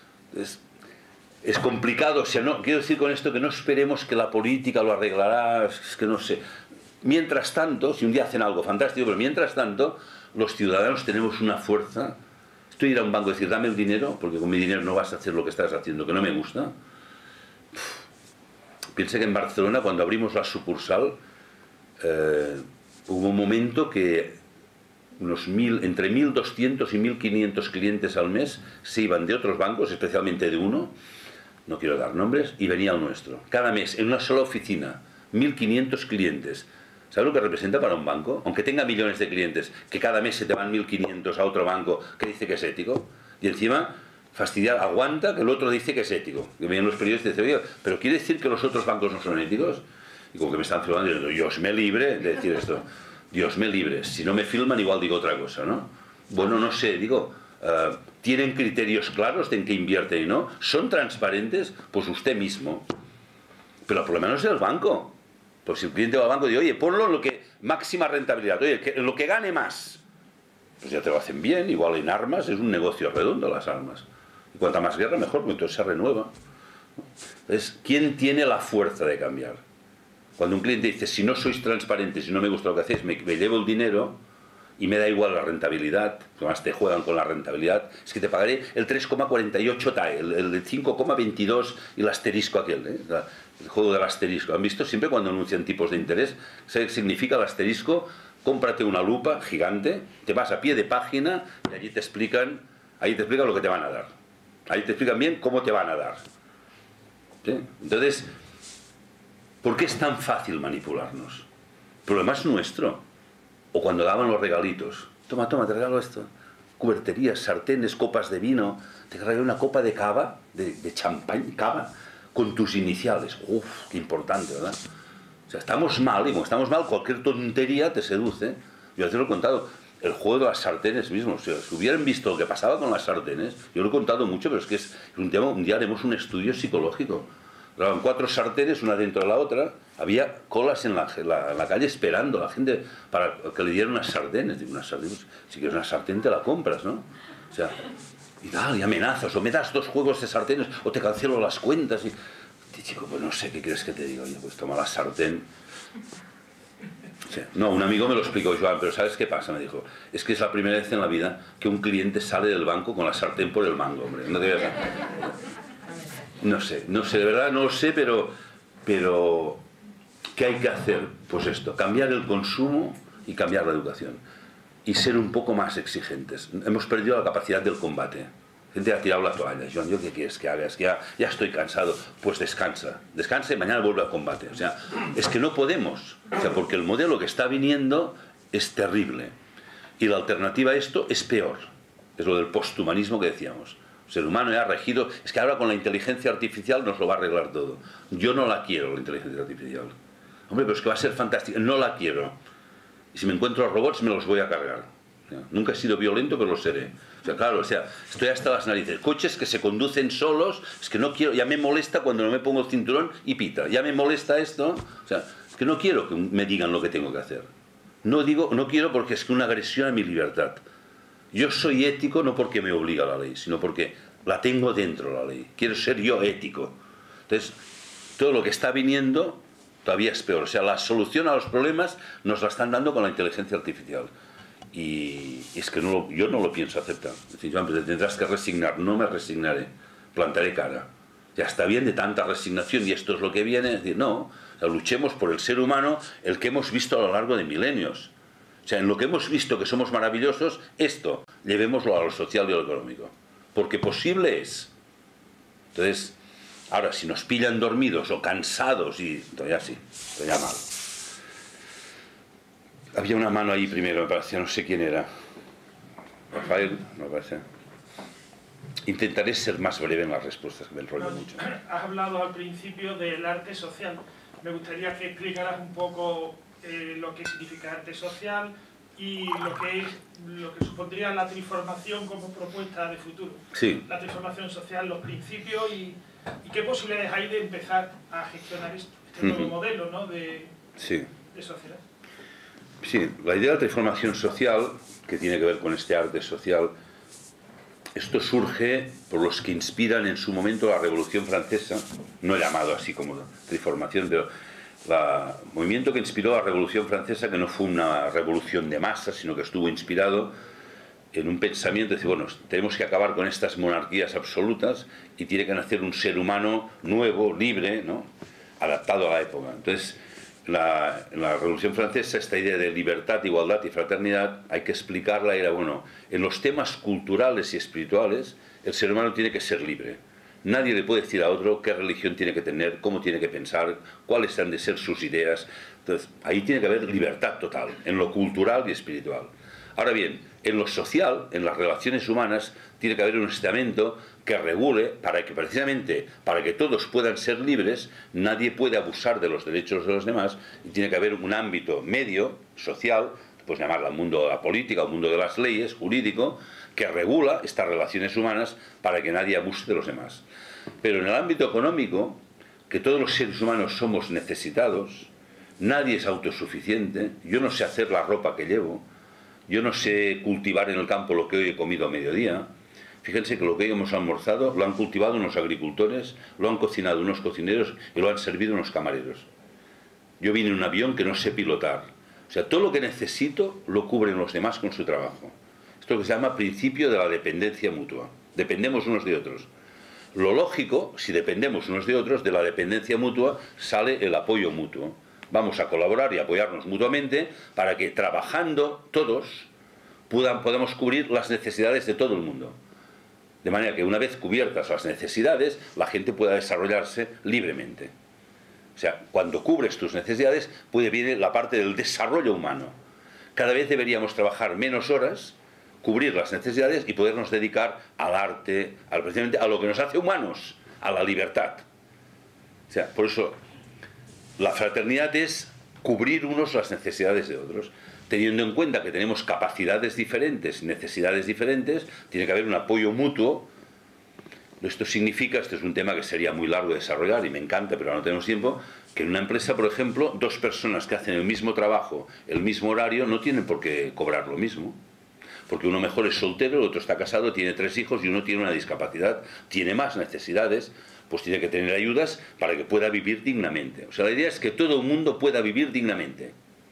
es complicado, o sea, no, quiero decir con esto que no esperemos que la política lo arreglará, es que no sé. Mientras tanto, si un día hacen algo fantástico, pero mientras tanto, los ciudadanos tenemos una fuerza. Estoy ir a un banco y decir, dame el dinero, porque con mi dinero no vas a hacer lo que estás haciendo, que no me gusta. Piensa que en Barcelona, cuando abrimos la sucursal, hubo un momento que entre 1.200 y 1.500 clientes al mes se iban de otros bancos, especialmente de uno, no quiero dar nombres, y venía al nuestro. Cada mes, en una sola oficina, 1.500 clientes. ¿Sabes lo que representa para un banco? Aunque tenga millones de clientes, que cada mes se te van 1.500 a otro banco que dice que es ético, y encima fastidiar, aguanta que el otro dice que es ético. Que vienen los periodistas y dicen, oye, ¿pero quiere decir que los otros bancos no son éticos? Y como que me están filmando y diciendo, Dios me libre de decir esto. Dios me libre. Si no me filman, igual digo otra cosa, ¿no? Bueno, no sé, digo... ¿tienen criterios claros de en qué invierte y no? ¿Son transparentes? Pues usted mismo. Pero el problema no es el banco. Pues si el cliente va al banco y dice, oye, ponlo en lo que máxima rentabilidad, oye, en lo que gane más. Pues ya te lo hacen bien, igual en armas, es un negocio redondo las armas. Y cuanta más guerra, mejor, porque entonces se renueva. Entonces, ¿quién tiene la fuerza de cambiar? Cuando un cliente dice, si no sois transparentes, si no me gusta lo que hacéis, me llevo el dinero... y me da igual la rentabilidad, además te juegan con la rentabilidad, es que te pagaré el 3,48 TAE, el 5,22 y el asterisco aquel, el juego del asterisco. ¿Han visto? Siempre cuando anuncian tipos de interés, ¿sabes qué significa el asterisco? Cómprate una lupa gigante, te vas a pie de página y allí te explican lo que te van a dar. Ahí te explican bien cómo te van a dar. ¿Sí? Entonces, ¿por qué es tan fácil manipularnos? El problema es nuestro. O cuando daban los regalitos. Toma, te regalo esto. Cuberterías, sartenes, copas de vino. Te regalo una copa de cava, de champán, cava, con tus iniciales. Uf, qué importante, ¿verdad? O sea, estamos mal, y como estamos mal, cualquier tontería te seduce. Yo te lo he contado. El juego de las sartenes mismo. O sea, si hubieran visto lo que pasaba con las sartenes, yo lo he contado mucho, pero es que es un tema, un día haremos un estudio psicológico. Graban 4 sartenes, una dentro de la otra. Había colas en la calle esperando a la gente para que le dieran unas sartenes. Digo, unas sartenes, si quieres una sartén te la compras, ¿no? O sea, y tal, y amenazas, o me das 2 juegos de sartenes, o te cancelo las cuentas. Y chico, pues no sé, ¿qué quieres que te diga? Oye, pues toma la sartén. Sí. No, un amigo me lo explicó, Joan, pero ¿sabes qué pasa? Me dijo, es que es la primera vez en la vida que un cliente sale del banco con la sartén por el mango, hombre. No te voy a... No sé, de verdad no lo sé, pero ¿qué hay que hacer? Pues esto, cambiar el consumo y cambiar la educación. Y ser un poco más exigentes. Hemos perdido la capacidad del combate. Gente ha tirado la toalla. Joan, ¿yo qué quieres que haga? Es que ya estoy cansado. Pues descansa. Descansa y mañana vuelve al combate. O sea, es que no podemos. O sea, porque el modelo que está viniendo es terrible. Y la alternativa a esto es peor. Es lo del posthumanismo que decíamos. El ser humano ya ha regido... Es que ahora con la inteligencia artificial nos lo va a arreglar todo. Yo no la quiero, la inteligencia artificial. Hombre, pero es que va a ser fantástica. No la quiero. Y si me encuentro a robots me los voy a cargar. Nunca he sido violento, pero lo seré. O sea, claro, estoy hasta las narices. Coches que se conducen solos, es que no quiero, ya me molesta cuando no me pongo el cinturón y pita. Ya me molesta esto, o sea, es que no quiero que me digan lo que tengo que hacer. No quiero porque es que una agresión a mi libertad. Yo soy ético no porque me obliga la ley, sino porque la tengo dentro la ley. Quiero ser yo ético. Entonces, todo lo que está viniendo todavía es peor. O sea, la solución a los problemas nos la están dando con la inteligencia artificial. Y es que yo no lo pienso aceptar. Es decir, Joan, te tendrás que resignar. No me resignaré. Plantaré cara. Ya está bien de tanta resignación y esto es lo que viene. Es decir, no. O sea, luchemos por el ser humano, el que hemos visto a lo largo de milenios. O sea, en lo que hemos visto que somos maravillosos, esto, llevémoslo a lo social y a lo económico. Porque posible es. Entonces, ahora, si nos pillan dormidos o cansados, y todavía sí, todavía mal. Había una mano ahí primero, me parecía, no sé quién era. Rafael, me parece. Intentaré ser más breve en las respuestas, que me enrollo mucho. Has hablado al principio del arte social. Me gustaría que explicaras un poco lo que significa arte social y lo que supondría la transformación como propuesta de futuro. Sí. La transformación social, los principios y qué posibilidades hay de empezar a gestionar este nuevo modelo, ¿no? de sociedad. Sí, la idea de la transformación social, que tiene que ver con este arte social, esto surge por los que inspiran en su momento la Revolución Francesa, no he llamado así como transformación, pero el movimiento que inspiró la Revolución Francesa, que no fue una revolución de masas, sino que estuvo inspirado en un pensamiento de decir, bueno, tenemos que acabar con estas monarquías absolutas y tiene que nacer un ser humano nuevo, libre, ¿no? Adaptado a la época. Entonces, en la Revolución Francesa, esta idea de libertad, igualdad y fraternidad, hay que explicarla, era, bueno, en los temas culturales y espirituales, el ser humano tiene que ser libre. Nadie le puede decir a otro qué religión tiene que tener, cómo tiene que pensar, cuáles han de ser sus ideas. Entonces, ahí tiene que haber libertad total, en lo cultural y espiritual. Ahora bien, en lo social, en las relaciones humanas, tiene que haber un estamento que regule para que precisamente, para que todos puedan ser libres, nadie puede abusar de los derechos de los demás y tiene que haber un ámbito medio, social, pues llamarlo el mundo de la política, el mundo de las leyes, jurídico, que regula estas relaciones humanas para que nadie abuse de los demás. Pero en el ámbito económico, que todos los seres humanos somos necesitados, nadie es autosuficiente, yo no sé hacer la ropa que llevo, yo no sé cultivar en el campo lo que hoy he comido a mediodía. Fíjense que lo que hoy hemos almorzado lo han cultivado unos agricultores, lo han cocinado unos cocineros y lo han servido unos camareros. Yo vine en un avión que no sé pilotar. O sea, todo lo que necesito lo cubren los demás con su trabajo. Esto es lo que se llama principio de la dependencia mutua. Dependemos unos de otros. Lo lógico, si dependemos unos de otros, de la dependencia mutua sale el apoyo mutuo. Vamos a colaborar y apoyarnos mutuamente para que trabajando todos podamos cubrir las necesidades de todo el mundo. De manera que una vez cubiertas las necesidades, la gente pueda desarrollarse libremente. O sea, cuando cubres tus necesidades, viene la parte del desarrollo humano. Cada vez deberíamos trabajar menos horas, cubrir las necesidades y podernos dedicar al arte, precisamente a lo que nos hace humanos, a la libertad. O sea, por eso la fraternidad es cubrir unos las necesidades de otros. Teniendo en cuenta que tenemos capacidades diferentes, necesidades diferentes, tiene que haber un apoyo mutuo. Esto significa, este es un tema que sería muy largo de desarrollar y me encanta, pero no tenemos tiempo, que en una empresa, por ejemplo, dos personas que hacen el mismo trabajo, el mismo horario, no tienen por qué cobrar lo mismo. Porque uno mejor es soltero, el otro está casado, tiene 3 hijos y uno tiene una discapacidad, tiene más necesidades, pues tiene que tener ayudas para que pueda vivir dignamente. O sea, la idea es que todo el mundo pueda vivir dignamente.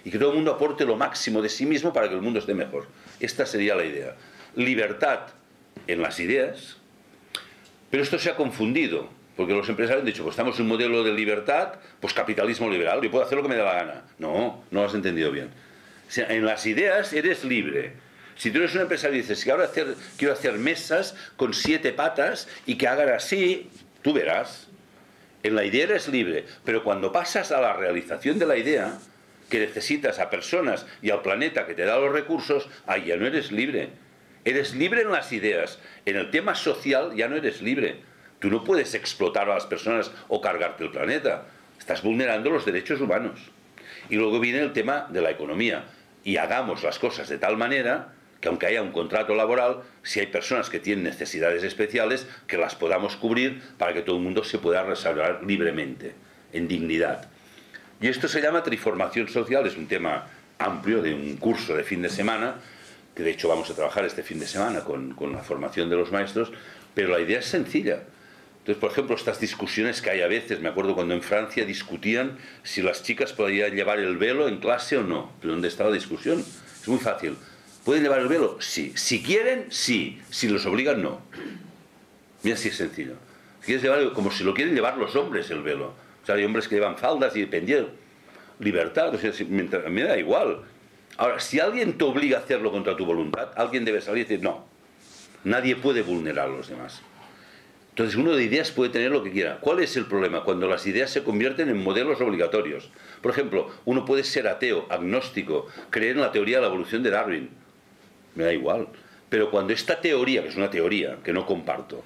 y que todo el mundo aporte lo máximo de sí mismo para que el mundo esté mejor. Esta sería la idea. Libertad en las ideas, pero esto se ha confundido, porque los empresarios han dicho, pues estamos en un modelo de libertad, pues capitalismo liberal, yo puedo hacer lo que me dé la gana. No, no lo has entendido bien. O sea, en las ideas eres libre. Si tú eres un empresario y dices que ahora quiero hacer mesas con 7 patas y que hagan así, tú verás. En la idea eres libre, pero cuando pasas a la realización de la idea, que necesitas a personas y al planeta que te da los recursos, ahí ya no eres libre. Eres libre en las ideas. En el tema social ya no eres libre. Tú no puedes explotar a las personas o cargarte el planeta. Estás vulnerando los derechos humanos. Y luego viene el tema de la economía. Y hagamos las cosas de tal manera que aunque haya un contrato laboral, si hay personas que tienen necesidades especiales, que las podamos cubrir para que todo el mundo se pueda desarrollar libremente, en dignidad. Y esto se llama transformación social, es un tema amplio de un curso de fin de semana, que de hecho vamos a trabajar este fin de semana con la formación de los maestros, pero la idea es sencilla. Entonces, por ejemplo, estas discusiones que hay a veces, me acuerdo cuando en Francia discutían si las chicas podían llevar el velo en clase o no. ¿Pero dónde está la discusión? Es muy fácil. ¿Pueden llevar el velo? Sí. Si quieren, sí. Si los obligan, no. Mira, así es sencillo. Si quieres llevar, como si lo quieren llevar los hombres el velo. O sea, hay hombres que llevan faldas y pendientes. Libertad, o sea, a mí me da igual. Ahora, si alguien te obliga a hacerlo contra tu voluntad, alguien debe salir y decir, no, nadie puede vulnerar a los demás. Entonces, uno de ideas puede tener lo que quiera. ¿Cuál es el problema? Cuando las ideas se convierten en modelos obligatorios. Por ejemplo, uno puede ser ateo, agnóstico, creer en la teoría de la evolución de Darwin. Me da igual. Pero cuando esta teoría, que es una teoría que no comparto,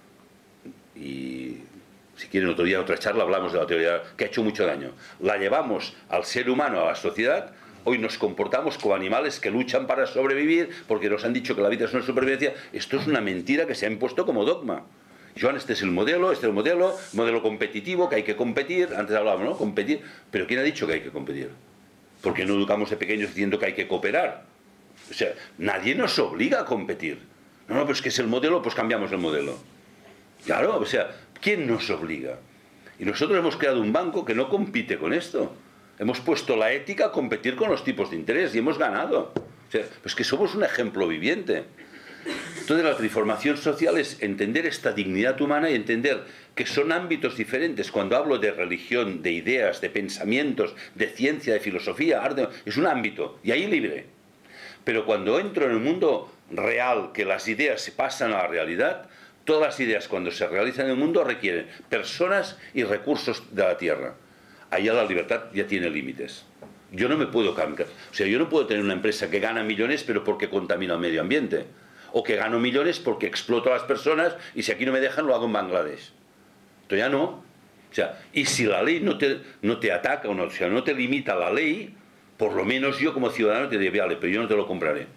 y si quieren otro día, otra charla, hablamos de la teoría que ha hecho mucho daño, la llevamos al ser humano, a la sociedad, hoy nos comportamos como animales que luchan para sobrevivir porque nos han dicho que la vida es una supervivencia. Esto es una mentira que se ha impuesto como dogma. Joan, este es el modelo modelo competitivo, que hay que competir. Antes hablábamos, ¿no? Competir. Pero ¿quién ha dicho que hay que competir? ¿Por qué no educamos de pequeños diciendo que hay que cooperar? O sea, nadie nos obliga a competir. No, pues que es el modelo, pues cambiamos el modelo. Claro, o sea, ¿quién nos obliga? Y nosotros hemos creado un banco que no compite con esto. Hemos puesto la ética a competir con los tipos de interés y hemos ganado. O sea, pues que somos un ejemplo viviente. Entonces la transformación social es entender esta dignidad humana y entender que son ámbitos diferentes. Cuando hablo de religión, de ideas, de pensamientos, de ciencia, de filosofía, arte, es un ámbito, y ahí libre. Pero cuando entro en el mundo real, que las ideas se pasan a la realidad, todas las ideas cuando se realizan en el mundo requieren personas y recursos de la tierra. Allá la libertad ya tiene límites. Yo no me puedo cambiar. O sea, yo no puedo tener una empresa que gana millones pero porque contamina el medio ambiente. O que gano millones porque exploto a las personas y si aquí no me dejan lo hago en Bangladesh. Esto ya no. O sea, y si la ley no te ataca, o sea, no te limita la ley, por lo menos yo como ciudadano te diría, vale, pero yo no te lo compraré.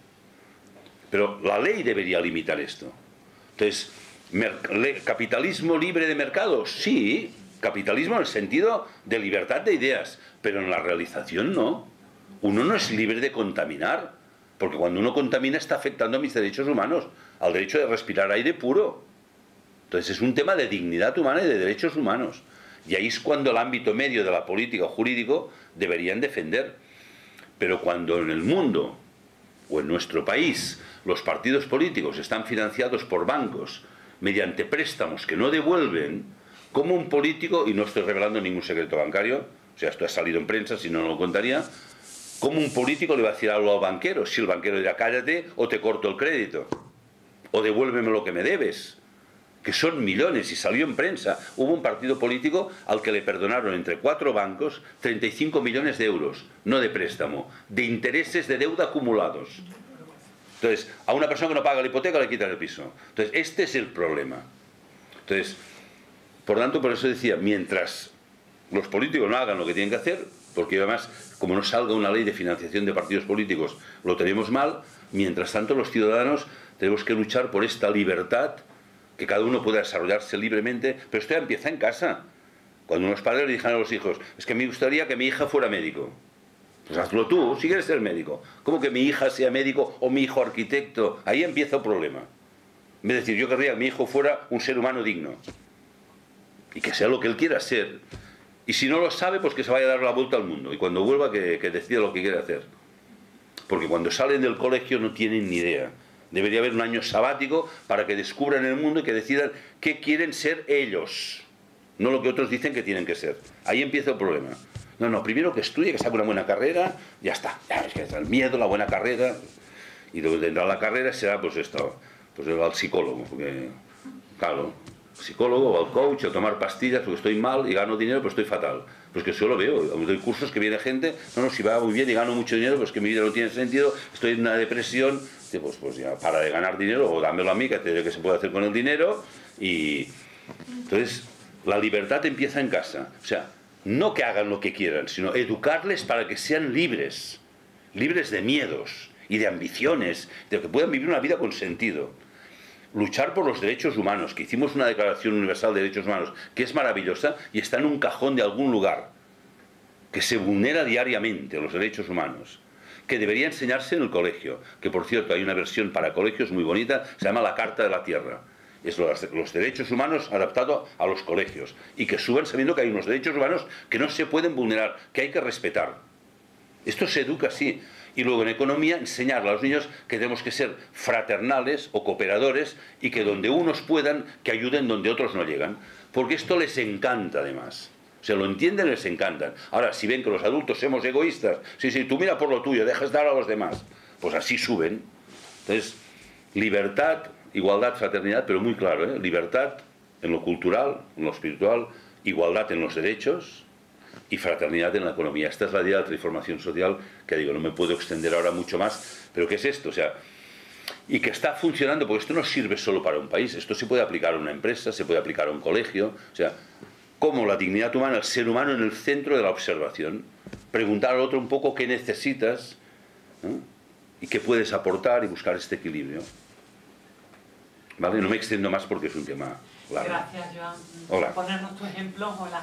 Pero la ley debería limitar esto. Entonces, ¿capitalismo libre de mercado? Sí, capitalismo en el sentido de libertad de ideas, pero en la realización no. Uno no es libre de contaminar. Porque cuando uno contamina está afectando a mis derechos humanos, al derecho de respirar aire puro. Entonces es un tema de dignidad humana y de derechos humanos. Y ahí es cuando el ámbito medio de la política o jurídico deberían defender. Pero cuando en el mundo o en nuestro país los partidos políticos están financiados por bancos mediante préstamos que no devuelven, como un político, y no estoy revelando ningún secreto bancario, o sea, esto ha salido en prensa, si no, no lo contaría, ¿cómo un político le va a decir algo al banquero? Si el banquero dirá, cállate o te corto el crédito, o devuélveme lo que me debes, que son millones, y salió en prensa. Hubo un partido político al que le perdonaron entre 4 bancos 35 millones de euros, no de préstamo, de intereses de deuda acumulados. Entonces, a una persona que no paga la hipoteca le quitan el piso. Entonces, este es el problema. Entonces, por tanto, por eso decía, mientras los políticos no hagan lo que tienen que hacer, porque además, como no salga una ley de financiación de partidos políticos, lo tenemos mal. Mientras tanto, los ciudadanos tenemos que luchar por esta libertad, que cada uno pueda desarrollarse libremente, pero esto ya empieza en casa. Cuando unos padres le dijeron a los hijos, es que me gustaría que mi hija fuera médico. Pues hazlo tú, si quieres ser médico. ¿Cómo que mi hija sea médico o mi hijo arquitecto? Ahí empieza el problema. En vez de decir, yo querría que mi hijo fuera un ser humano digno. Y que sea lo que él quiera ser. Y si no lo sabe, pues que se vaya a dar la vuelta al mundo. Y cuando vuelva, que decida lo que quiere hacer. Porque cuando salen del colegio no tienen ni idea. Debería haber un año sabático para que descubran el mundo y que decidan qué quieren ser ellos. No lo que otros dicen que tienen que ser. Ahí empieza el problema. No, primero que estudie, que saque una buena carrera, ya está. Ya es que es el miedo, la buena carrera. Y luego tendrá la carrera será pues esto, pues al psicólogo. Porque, claro, psicólogo o al coach, o tomar pastillas porque estoy mal y gano dinero, pues estoy fatal. Pues que yo lo veo, doy cursos que viene gente, no, si va muy bien y gano mucho dinero, pues que mi vida no tiene sentido, estoy en una depresión, pues ya para de ganar dinero, o dámelo a mí, que te que se puede hacer con el dinero, y entonces la libertad empieza en casa, o sea, no que hagan lo que quieran, sino educarles para que sean libres, libres de miedos y de ambiciones, de que puedan vivir una vida con sentido. Luchar por los derechos humanos, que hicimos una Declaración Universal de Derechos Humanos, que es maravillosa y está en un cajón de algún lugar, que se vulnera diariamente los derechos humanos, que debería enseñarse en el colegio, que por cierto hay una versión para colegios muy bonita, se llama la Carta de la Tierra. Es los derechos humanos adaptados a los colegios, y que suban sabiendo que hay unos derechos humanos que no se pueden vulnerar, que hay que respetar. Esto se educa así. Y luego en economía enseñarle a los niños que tenemos que ser fraternales o cooperadores y que donde unos puedan, que ayuden donde otros no llegan. Porque esto les encanta además. O sea, lo entienden, les encantan. Ahora, si ven que los adultos somos egoístas, sí, tú mira por lo tuyo, dejas dar a los demás, pues así suben. Entonces, libertad, igualdad, fraternidad, pero muy claro, ¿eh? Libertad en lo cultural, en lo espiritual, igualdad en los derechos, y fraternidad en la economía. Esta es la idea de la transformación social, que digo, no me puedo extender ahora mucho más, pero ¿qué es esto? O sea, y que está funcionando, porque esto no sirve solo para un país, esto se puede aplicar a una empresa, se puede aplicar a un colegio, o sea, como la dignidad humana, el ser humano en el centro de la observación, preguntar al otro un poco qué necesitas, ¿no? Y qué puedes aportar y buscar este equilibrio. ¿Vale? No me extiendo más porque es un tema largo. Gracias, Joan. Hola. Por ponernos tu ejemplo. Hola.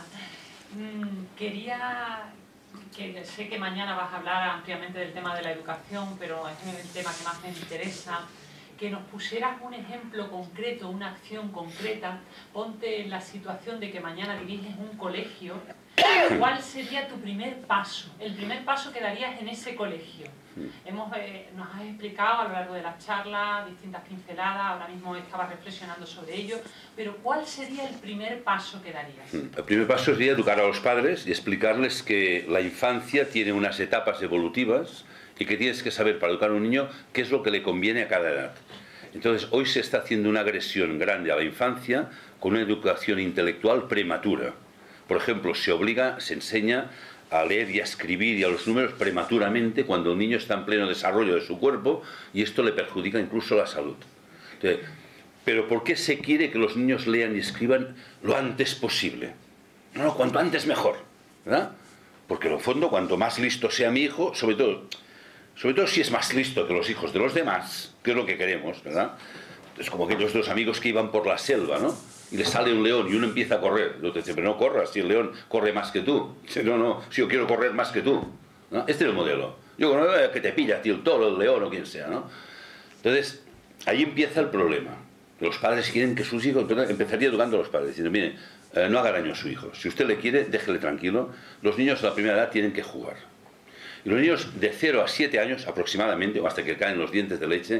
Quería, que sé que mañana vas a hablar ampliamente del tema de la educación, pero es el tema que más me interesa, que nos pusieras un ejemplo concreto, una acción concreta. Ponte en la situación de que mañana diriges un colegio. ¿Cuál sería tu primer paso? El primer paso que darías en ese colegio. Nos has explicado a lo largo de la charla distintas pinceladas, ahora mismo estabas reflexionando sobre ello, pero ¿cuál sería el primer paso que darías? El primer paso sería educar a los padres y explicarles que la infancia tiene unas etapas evolutivas y que tienes que saber para educar a un niño qué es lo que le conviene a cada edad. Entonces, hoy se está haciendo una agresión grande a la infancia con una educación intelectual prematura. Por ejemplo, se enseña a leer y a escribir y a los números prematuramente cuando el niño está en pleno desarrollo de su cuerpo, y esto le perjudica incluso la salud. Entonces, ¿pero por qué se quiere que los niños lean y escriban lo antes posible? No, cuanto antes mejor, ¿verdad? Porque en el fondo, cuanto más listo sea mi hijo, sobre todo si es más listo que los hijos de los demás, que es lo que queremos, ¿verdad? Es como aquellos dos amigos que iban por la selva, ¿no? Y le sale un león y uno empieza a correr. El otro dice, pero no corras, si el león corre más que tú. Dice, no, si yo quiero correr más que tú, ¿no? Este es el modelo. Yo creo que te pilla, tío, el toro, el león o quien sea, ¿no? Entonces, ahí empieza el problema. Los padres quieren que sus hijos... Empezaría educando a los padres, diciendo, mire, no haga daño a su hijo. Si usted le quiere, déjele tranquilo. Los niños a la primera edad tienen que jugar. Y los niños de 0 a 7 años aproximadamente, o hasta que caen los dientes de leche,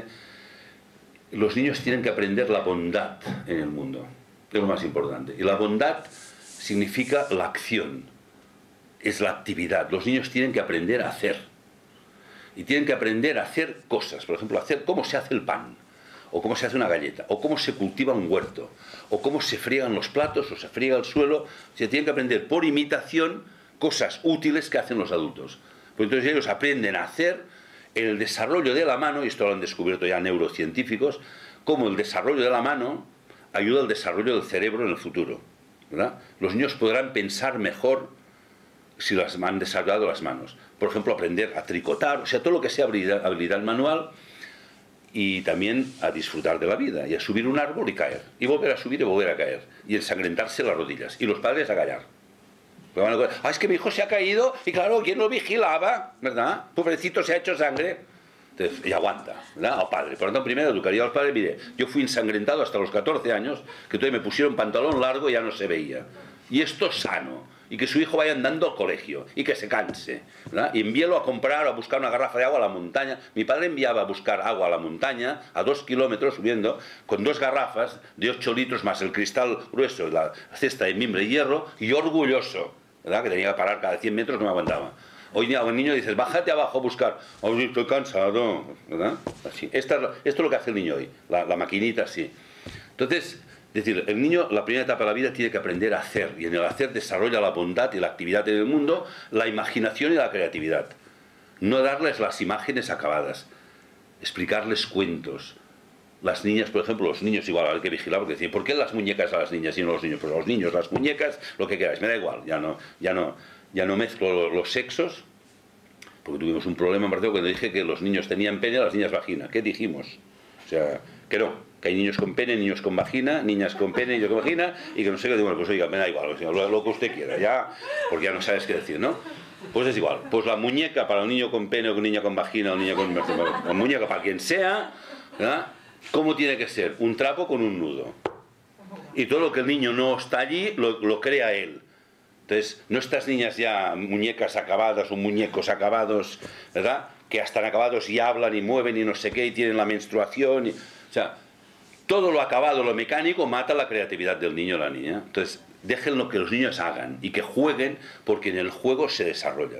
los niños tienen que aprender la bondad en el mundo. Es lo más importante. Y la bondad significa la acción, es la actividad. Los niños tienen que aprender a hacer. Y tienen que aprender a hacer cosas. Por ejemplo, hacer cómo se hace el pan, o cómo se hace una galleta, o cómo se cultiva un huerto, o cómo se friegan los platos, o se friega el suelo. Se tienen que aprender por imitación cosas útiles que hacen los adultos. Pues entonces ellos aprenden a hacer el desarrollo de la mano, y esto lo han descubierto ya neurocientíficos, cómo el desarrollo de la mano ayuda al desarrollo del cerebro en el futuro, ¿verdad? Los niños podrán pensar mejor si las han desarrollado las manos. Por ejemplo, aprender a tricotar, o sea, todo lo que sea habilidad manual, y también a disfrutar de la vida, y a subir un árbol y caer, y volver a subir y volver a caer, y ensangrentarse las rodillas, y los padres a callar. Es que mi hijo se ha caído, y claro, ¿quién lo vigilaba? ¿Verdad? Pobrecito, se ha hecho sangre. Entonces, y aguanta, ¿verdad? Al padre. Por lo tanto, primero educaría a los padres. Mire, yo fui ensangrentado hasta los 14 años, que todavía me pusieron pantalón largo y ya no se veía. Y esto es sano. y que su hijo vaya andando al colegio y que se canse, ¿verdad? Y envíelo a comprar o a buscar una garrafa de agua a la montaña. Mi padre enviaba a buscar agua a la montaña, a 2 kilómetros subiendo, con 2 garrafas de 8 litros más el cristal grueso, la cesta de mimbre y hierro, y yo orgulloso, ¿verdad? Que tenía que parar cada 100 metros, no me aguantaba. Hoy día un niño dices, bájate abajo a buscar. Hoy estoy cansado, ¿verdad? Así. Esto es lo que hace el niño hoy, la maquinita así. Entonces, es decir, el niño, la primera etapa de la vida, tiene que aprender a hacer, y en el hacer desarrolla la bondad y la actividad en el mundo, la imaginación y la creatividad. No darles las imágenes acabadas, explicarles cuentos. Las niñas, por ejemplo, los niños igual, hay que vigilar, porque decir, ¿por qué las muñecas a las niñas y no a los niños? Pues a los niños, las muñecas, lo que queráis, me da igual, ya no mezclo los sexos, porque tuvimos un problema en partido cuando dije que los niños tenían pene y las niñas vagina. ¿Qué dijimos? O sea, que no, que hay niños con pene, niños con vagina, niñas con pene, niños con vagina, y que no sé qué, bueno, pues oiga, me da igual, lo que usted quiera, ya, porque ya no sabes qué decir, ¿no? Pues es igual, pues la muñeca para un niño con pene o un niño con vagina o un niño con... La muñeca para quien sea, ¿verdad? ¿Cómo tiene que ser? Un trapo con un nudo. Y todo lo que el niño no está allí, lo crea él. Entonces, no estas niñas ya muñecas acabadas o muñecos acabados, ¿verdad? Que están acabados y hablan y mueven y no sé qué, y tienen la menstruación. O sea, todo lo acabado, lo mecánico, mata la creatividad del niño o la niña. Entonces, déjenlo que los niños hagan y que jueguen, porque en el juego se desarrollan.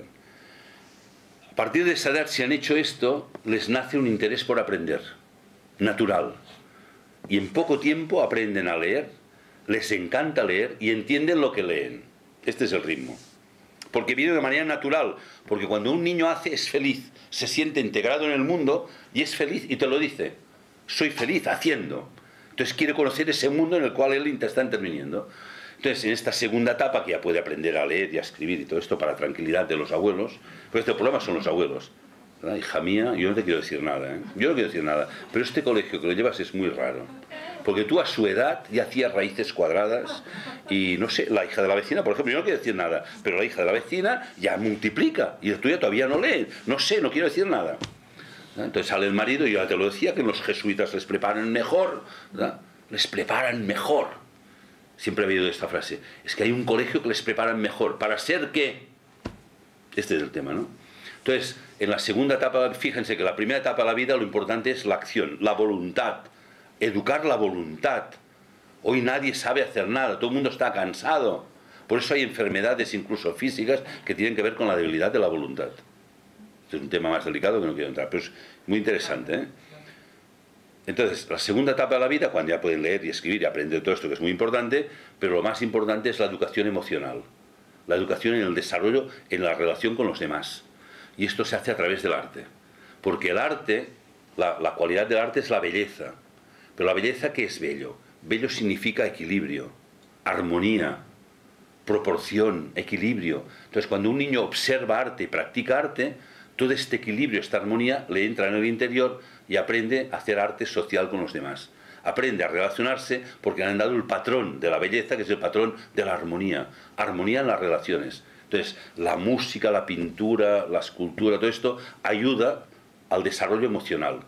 A partir de esa edad, si han hecho esto, les nace un interés por aprender, natural. Y en poco tiempo aprenden a leer, les encanta leer y entienden lo que leen. Este es el ritmo. Porque viene de manera natural. Porque cuando un niño hace, es feliz. Se siente integrado en el mundo y es feliz y te lo dice. Soy feliz haciendo. Entonces quiere conocer ese mundo en el cual él está interviniendo. Entonces, en esta segunda etapa, que ya puede aprender a leer y a escribir y todo esto para tranquilidad de los abuelos, pues este problema son los abuelos. ¿Verdad? Hija mía, yo no te quiero decir nada, ¿eh? Yo no quiero decir nada. Pero este colegio que lo llevas es muy raro. Porque tú a su edad ya hacías raíces cuadradas y, no sé, la hija de la vecina, por ejemplo, yo no quiero decir nada, pero la hija de la vecina ya multiplica y el tuyo todavía no lee. No sé, no quiero decir nada. ¿Verdad? Entonces sale el marido y yo ya te lo decía, que los jesuitas les preparan mejor, ¿verdad? Les preparan mejor. Siempre he oído esta frase. Es que hay un colegio que les preparan mejor. ¿Para ser qué? Este es el tema, ¿no? Entonces, en la segunda etapa, fíjense que la primera etapa de la vida lo importante es la acción, la voluntad. Educar la voluntad. Hoy nadie sabe hacer nada, todo el mundo está cansado. Por eso hay enfermedades, incluso físicas, que tienen que ver con la debilidad de la voluntad. Este es un tema más delicado que no quiero entrar, pero es muy interesante, ¿eh? Entonces, la segunda etapa de la vida, cuando ya pueden leer y escribir y aprender todo esto, que es muy importante, pero lo más importante es la educación emocional. La educación en el desarrollo, en la relación con los demás. Y esto se hace a través del arte. Porque el arte, la cualidad del arte es la belleza. Pero la belleza, ¿qué es bello? Bello significa equilibrio, armonía, proporción, equilibrio. Entonces, cuando un niño observa arte y practica arte, todo este equilibrio, esta armonía, le entra en el interior y aprende a hacer arte social con los demás. Aprende a relacionarse porque le han dado el patrón de la belleza, que es el patrón de la armonía. Armonía en las relaciones. Entonces, la música, la pintura, la escultura, todo esto ayuda al desarrollo emocional.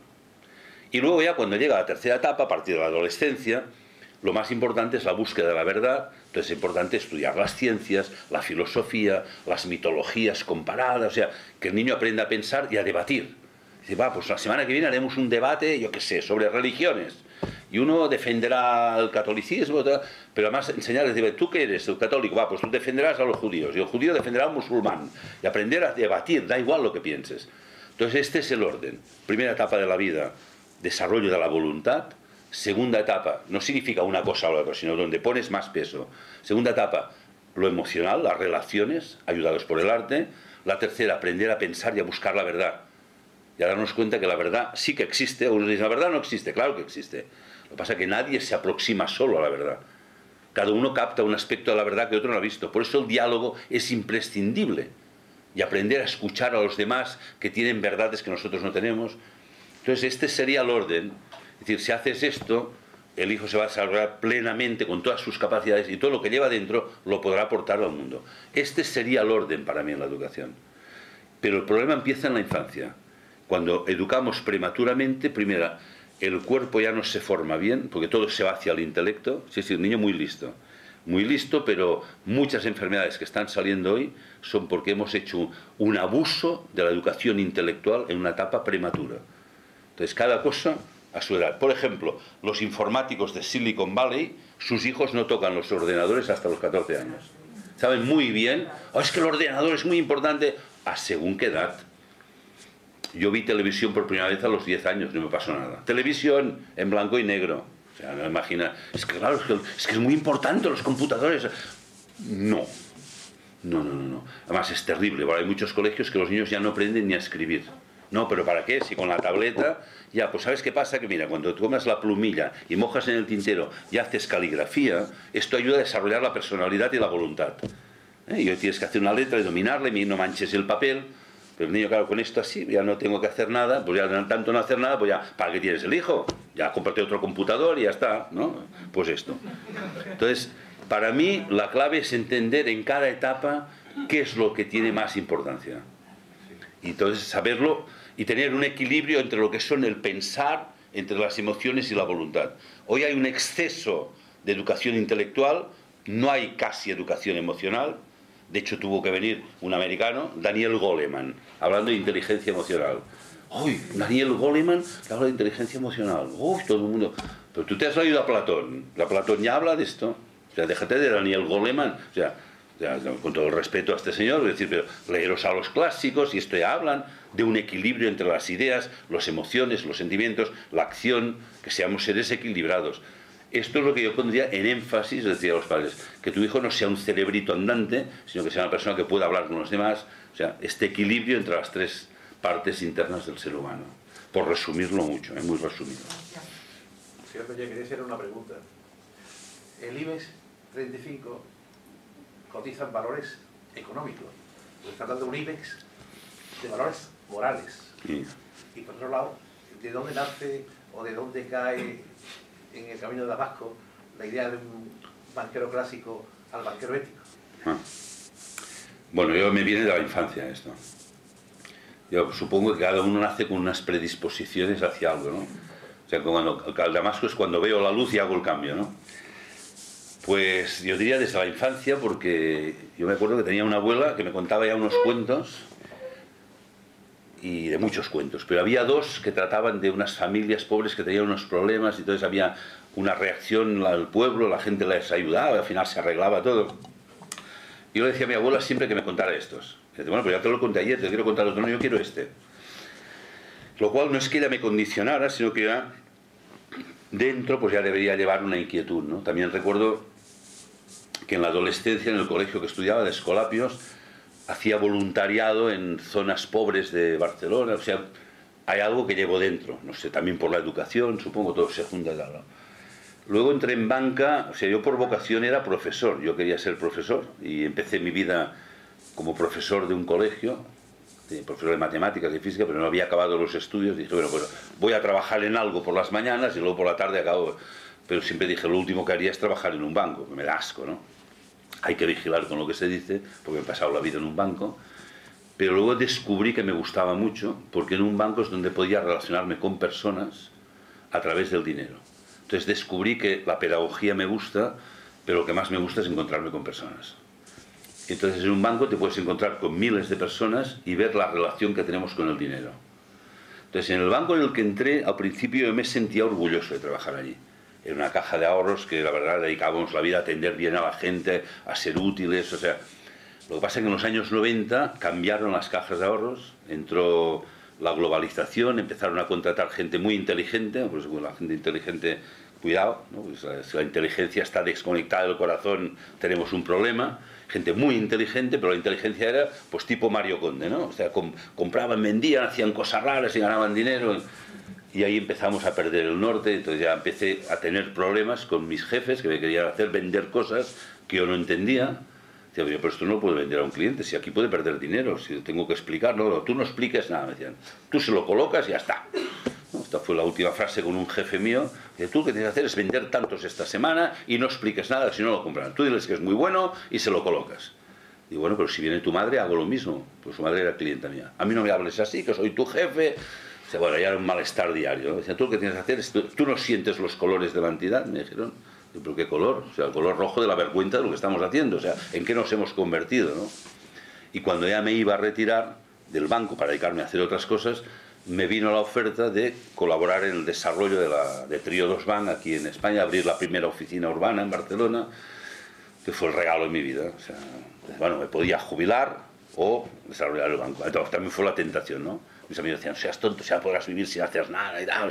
Y luego ya cuando llega a la tercera etapa, a partir de la adolescencia, lo más importante es la búsqueda de la verdad. Entonces es importante estudiar las ciencias, la filosofía, las mitologías comparadas, o sea, que el niño aprenda a pensar y a debatir. Dice, va, pues la semana que viene haremos un debate, yo qué sé, sobre religiones. Y uno defenderá el catolicismo, pero además enseñarles, dice, ¿tú qué eres? El católico, va, pues tú defenderás a los judíos, y el judío defenderá al musulmán. Y aprender a debatir, da igual lo que pienses. Entonces este es el orden. Primera etapa de la vida, desarrollo de la voluntad. Segunda etapa, no significa una cosa o la otra, sino donde pones más peso. Segunda etapa, lo emocional, las relaciones, ayudados por el arte. La tercera, aprender a pensar y a buscar la verdad. Y a darnos cuenta que la verdad sí que existe. Algunos dicen, la verdad no existe, claro que existe. Lo que pasa es que nadie se aproxima solo a la verdad. Cada uno capta un aspecto de la verdad que otro no ha visto. Por eso el diálogo es imprescindible. Y aprender a escuchar a los demás que tienen verdades que nosotros no tenemos. Entonces este sería el orden. Es decir, si haces esto, el hijo se va a desarrollar plenamente con todas sus capacidades y todo lo que lleva dentro lo podrá aportar al mundo. Este sería el orden para mí en la educación. Pero el problema empieza en la infancia. Cuando educamos prematuramente, primero, el cuerpo ya no se forma bien, porque todo se va hacia el intelecto. Sí, sí, un niño muy listo. muy listo, pero muchas enfermedades que están saliendo hoy son porque hemos hecho un abuso de la educación intelectual en una etapa prematura. Entonces, cada cosa a su edad. Por ejemplo, los informáticos de Silicon Valley, sus hijos no tocan los ordenadores hasta los 14 años. Saben muy bien, oh, es que el ordenador es muy importante, a según qué edad. Yo vi televisión por primera vez a los 10 años, no me pasó nada. Televisión en blanco y negro. O sea, no me imagina, es que claro, es que es muy importante los computadores. No. Además es terrible, porque hay muchos colegios que los niños ya no aprenden ni a escribir. No, pero ¿para qué? Si con la tableta, ya, pues ¿sabes qué pasa? Que mira, cuando tomas la plumilla y mojas en el tintero y haces caligrafía, esto ayuda a desarrollar la personalidad y la voluntad. Y hoy tienes que hacer una letra y dominarla, y no manches el papel. Pero el niño, claro, con esto así, ya no tengo que hacer nada, pues ya tanto no hacer nada, pues ya, ¿para qué tienes el hijo? Ya cómprate otro computador y ya está, ¿no? Pues esto. Entonces, para mí, la clave es entender en cada etapa qué es lo que tiene más importancia. Y entonces saberlo y tener un equilibrio entre lo que son el pensar, entre las emociones y la voluntad. Hoy hay un exceso de educación intelectual, no hay casi educación emocional. De hecho, tuvo que venir un americano, Daniel Goleman, hablando de inteligencia emocional. ¡Uy! Daniel Goleman que habla de inteligencia emocional. ¡Uy! Todo el mundo. Pero tú te has leído a Platón. La Platón ya habla de esto. O sea, déjate de Daniel Goleman. O sea, con todo el respeto a este señor, es decir, pero leeros a los clásicos y esto ya hablan de un equilibrio entre las ideas, las emociones, los sentimientos, la acción, que seamos seres equilibrados. Esto es lo que yo pondría en énfasis, decía a los padres, que tu hijo no sea un cerebrito andante, sino que sea una persona que pueda hablar con los demás, o sea, este equilibrio entre las tres partes internas del ser humano, por resumirlo mucho, muy resumido. Señor Peña, quería hacer una pregunta. El IBEX 35 cotizan valores económicos. Pues está hablando de un IBEX de valores morales. Sí. Y por otro lado, ¿de dónde nace o de dónde cae en el camino de Damasco la idea de un banquero clásico al banquero ético? Bueno, me viene de la infancia esto. Yo supongo que cada uno nace con unas predisposiciones hacia algo, ¿no? O sea, cuando el Damasco es cuando veo la luz y hago el cambio, ¿no? Pues yo diría desde la infancia, porque yo me acuerdo que tenía una abuela que me contaba ya unos cuentos, y de muchos cuentos, pero había dos que trataban de unas familias pobres que tenían unos problemas, y entonces había una reacción al pueblo, la gente les ayudaba, y al final se arreglaba todo. Y yo le decía a mi abuela siempre que me contara estos. Y decía, bueno, pues ya te lo conté ayer, te quiero contar otro, no, yo quiero este. Lo cual no es que ella me condicionara, sino que ya dentro pues ya debería llevar una inquietud, ¿no? También recuerdo que en la adolescencia, en el colegio que estudiaba de Escolapios, hacía voluntariado en zonas pobres de Barcelona. O sea, hay algo que llevo dentro, no sé, también por la educación, supongo, todo se junta, ¿no? Luego entré en banca, o sea, yo por vocación era profesor, yo quería ser profesor, y empecé mi vida como profesor de un colegio, profesor de matemáticas y física, pero no había acabado los estudios. Dije, bueno, pues voy a trabajar en algo por las mañanas y luego por la tarde acabo. Pero siempre dije, lo último que haría es trabajar en un banco, que me da asco, ¿no? Hay que vigilar con lo que se dice, porque he pasado la vida en un banco. Pero luego descubrí que me gustaba mucho, porque en un banco es donde podía relacionarme con personas a través del dinero. Entonces descubrí que la pedagogía me gusta, pero lo que más me gusta es encontrarme con personas. Entonces en un banco te puedes encontrar con miles de personas y ver la relación que tenemos con el dinero. Entonces en el banco en el que entré, al principio yo me sentía orgulloso de trabajar allí. Era una caja de ahorros que la verdad dedicábamos la vida a atender bien a la gente, a ser útiles, o sea... Lo que pasa es que en los años 90 cambiaron las cajas de ahorros, entró la globalización, empezaron a contratar gente muy inteligente, pues la gente inteligente, cuidado, ¿no? Pues si la inteligencia está desconectada del corazón, tenemos un problema. Gente muy inteligente, pero la inteligencia era pues tipo Mario Conde, ¿no? O sea, compraban, vendían, hacían cosas raras y ganaban dinero. Y ahí empezamos a perder el norte, entonces ya empecé a tener problemas con mis jefes que me querían hacer vender cosas que yo no entendía. Decía, pero esto no lo puedo vender a un cliente, si aquí puede perder dinero, si tengo que explicar, no, tú no expliques nada, me decían, tú se lo colocas y ya está. ¿No? Esta fue la última frase con un jefe mío, que tú lo que tienes que hacer es vender tantos esta semana y no expliques nada, si no lo compran. Tú diles que es muy bueno y se lo colocas. Digo, bueno, pero si viene tu madre hago lo mismo, pues su madre era clienta mía. A mí no me hables así, que soy tu jefe. O sea, bueno, ya era un malestar diario, ¿no? Decía, tú lo que tienes que hacer es, tú no sientes los colores de la entidad, me dijeron. ¿Pero qué color? O sea, el color rojo de la vergüenza de lo que estamos haciendo, o sea, ¿en qué nos hemos convertido, no? Y cuando ya me iba a retirar del banco para dedicarme a hacer otras cosas, me vino la oferta de colaborar en el desarrollo de Trio 2 Bank aquí en España, abrir la primera oficina urbana en Barcelona, que fue el regalo de mi vida. O sea, bueno, me podía jubilar o desarrollar el banco. Entonces, también fue la tentación, ¿no? Mis amigos decían, seas tonto, ya podrás vivir sin hacer nada y tal.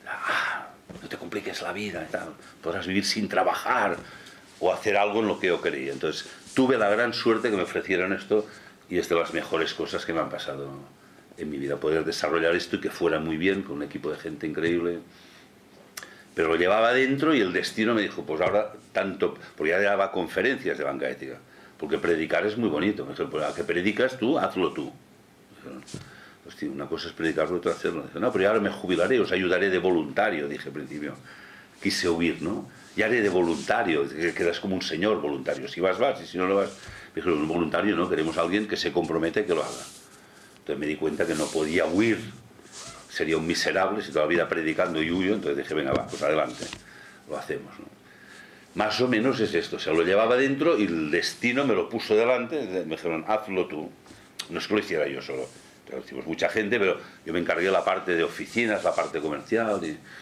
No te compliques la vida y tal. Podrás vivir sin trabajar o hacer algo en lo que yo quería. Entonces, tuve la gran suerte que me ofrecieran esto y es de las mejores cosas que me han pasado en mi vida, poder desarrollar esto y que fuera muy bien, con un equipo de gente increíble. Pero lo llevaba dentro y el destino me dijo, pues ahora tanto, porque ya daba conferencias de banca ética, porque predicar es muy bonito. Me dijo, pues a que predicas tú, hazlo tú. Hostia, una cosa es predicarlo, otra hacerlo. Dijo, no, pero ya ahora me jubilaré, os ayudaré de voluntario, dije al principio. Quise huir, ¿no? Ya haré de voluntario, quedas como un señor voluntario. Si vas, vas, y si no lo vas... Me dijeron, un voluntario no, queremos a alguien que se compromete y que lo haga. Entonces me di cuenta que no podía huir, sería un miserable si toda la vida predicando y huyo, entonces dije, venga, va, pues adelante, lo hacemos, ¿no? Más o menos es esto, o sea, lo llevaba dentro y el destino me lo puso delante, me dijeron, hazlo tú, no es que lo hiciera yo solo, lo hicimos mucha gente, pero yo me encargué de la parte de oficinas, la parte comercial,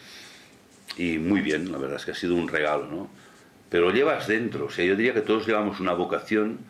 y muy bien, la verdad es que ha sido un regalo, ¿no? Pero lo llevas dentro, o sea, yo diría que todos llevamos una vocación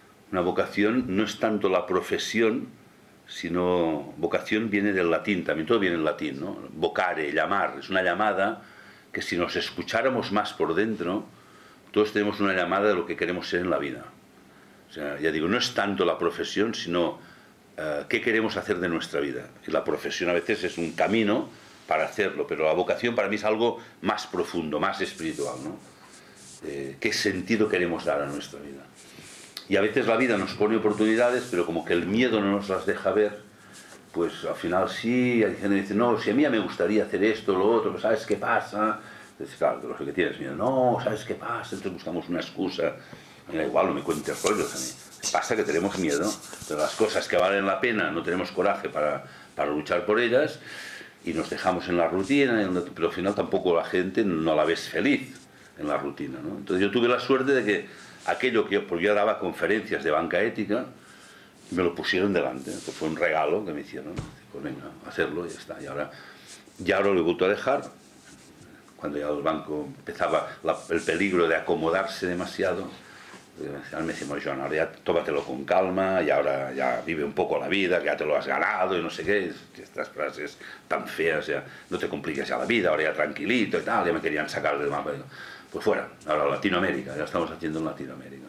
no es tanto la profesión, sino vocación viene del latín, también todo viene en latín, ¿no? Vocare, llamar, es una llamada que si nos escucháramos más por dentro, todos tenemos una llamada de lo que queremos ser en la vida. O sea, ya digo, no es tanto la profesión, sino qué queremos hacer de nuestra vida. Y la profesión a veces es un camino para hacerlo, pero la vocación para mí es algo más profundo, más espiritual, ¿no? ¿Qué sentido queremos dar a nuestra vida? Y a veces la vida nos pone oportunidades, pero como que el miedo no nos las deja ver, pues al final sí, hay gente que dice, no, si a mí me gustaría hacer esto, lo otro, pero ¿sabes qué pasa? Entonces, claro, lo que tienes miedo, no, ¿sabes qué pasa? Entonces buscamos una excusa. Mira, igual no me cuentes rollos a mí. Pasa que tenemos miedo, pero las cosas que valen la pena no tenemos coraje para luchar por ellas y nos dejamos en la rutina, pero al final tampoco la gente no la ves feliz en la rutina, ¿no? Entonces yo tuve la suerte de que aquello que porque yo daba conferencias de banca ética, me lo pusieron delante, que fue un regalo que me hicieron, pues venga, hacerlo y ya está. Y ahora lo he vuelto a dejar, cuando ya el banco empezaba el peligro de acomodarse demasiado, me decimos, Joan, ahora ya tómatelo con calma, y ahora ya vive un poco la vida, que ya te lo has ganado y no sé qué, estas frases tan feas, ya no te compliques ya la vida, ahora ya tranquilito y tal, ya me querían sacar del mapa. Pues fuera, ahora Latinoamérica, ya estamos haciendo en Latinoamérica.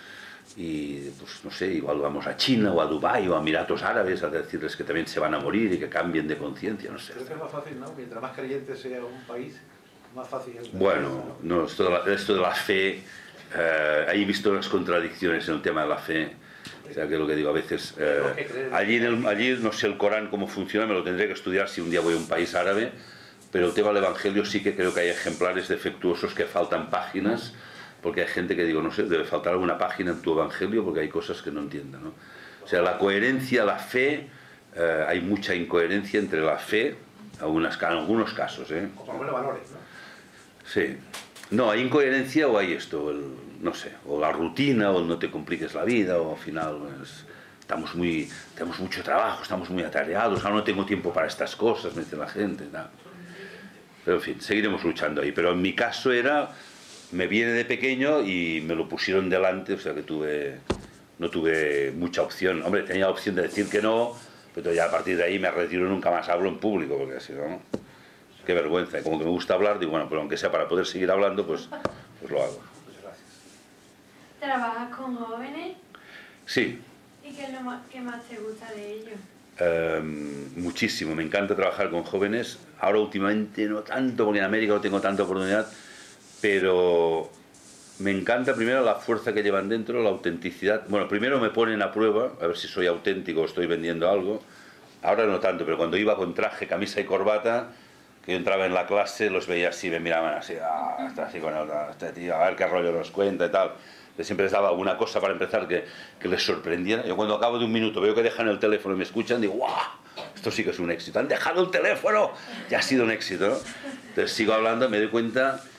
Y pues no sé, igual vamos a China o a Dubái o a Emiratos Árabes a decirles que también se van a morir y que cambien de conciencia, no sé. Creo que es más fácil, ¿no? Mientras más creyente sea un país, más fácil es. Bueno, no, esto de la fe, ahí he visto las contradicciones en el tema de la fe. O sea, que lo que digo a veces, allí no sé el Corán cómo funciona, me lo tendré que estudiar si un día voy a un país árabe. Pero el tema del Evangelio sí que creo que hay ejemplares defectuosos que faltan páginas, porque hay gente que digo, no sé, debe faltar alguna página en tu Evangelio porque hay cosas que no entiendo, ¿no? O sea, la coherencia, la fe, hay mucha incoherencia entre la fe, en algunos casos, ¿eh? O por lo menos valores, ¿no? Sí. No, hay incoherencia o hay esto, no sé, o la rutina, o no te compliques la vida, o al final tenemos mucho trabajo, estamos muy atareados, ahora no tengo tiempo para estas cosas, me dice la gente, ¿no? Pero en fin, seguiremos luchando ahí. Pero en mi caso me viene de pequeño y me lo pusieron delante, o sea que no tuve mucha opción. Hombre, tenía la opción de decir que no, pero ya a partir de ahí me retiro y nunca más hablo en público, porque así, ¿no? Qué vergüenza. Y como que me gusta hablar, digo, bueno, pero aunque sea para poder seguir hablando, pues lo hago. Muchas gracias. ¿Trabajas con jóvenes? Sí. ¿Y qué es lo que más te gusta de ellos? Muchísimo, me encanta trabajar con jóvenes. Ahora últimamente no tanto, porque en América no tengo tanta oportunidad, pero me encanta primero la fuerza que llevan dentro, la autenticidad. Bueno, primero me ponen a prueba, a ver si soy auténtico o estoy vendiendo algo. Ahora no tanto, pero cuando iba con traje, camisa y corbata, que yo entraba en la clase, los veía así, me miraban así, está así con este tío, a ver qué rollo nos cuenta y tal. Siempre les daba alguna cosa para empezar que les sorprendiera. Yo cuando acabo de un minuto veo que dejan el teléfono y me escuchan, digo, ¡guau! Esto sí que es un éxito. ¡Han dejado el teléfono! Ya ha sido un éxito, ¿no? Entonces sigo hablando, me doy cuenta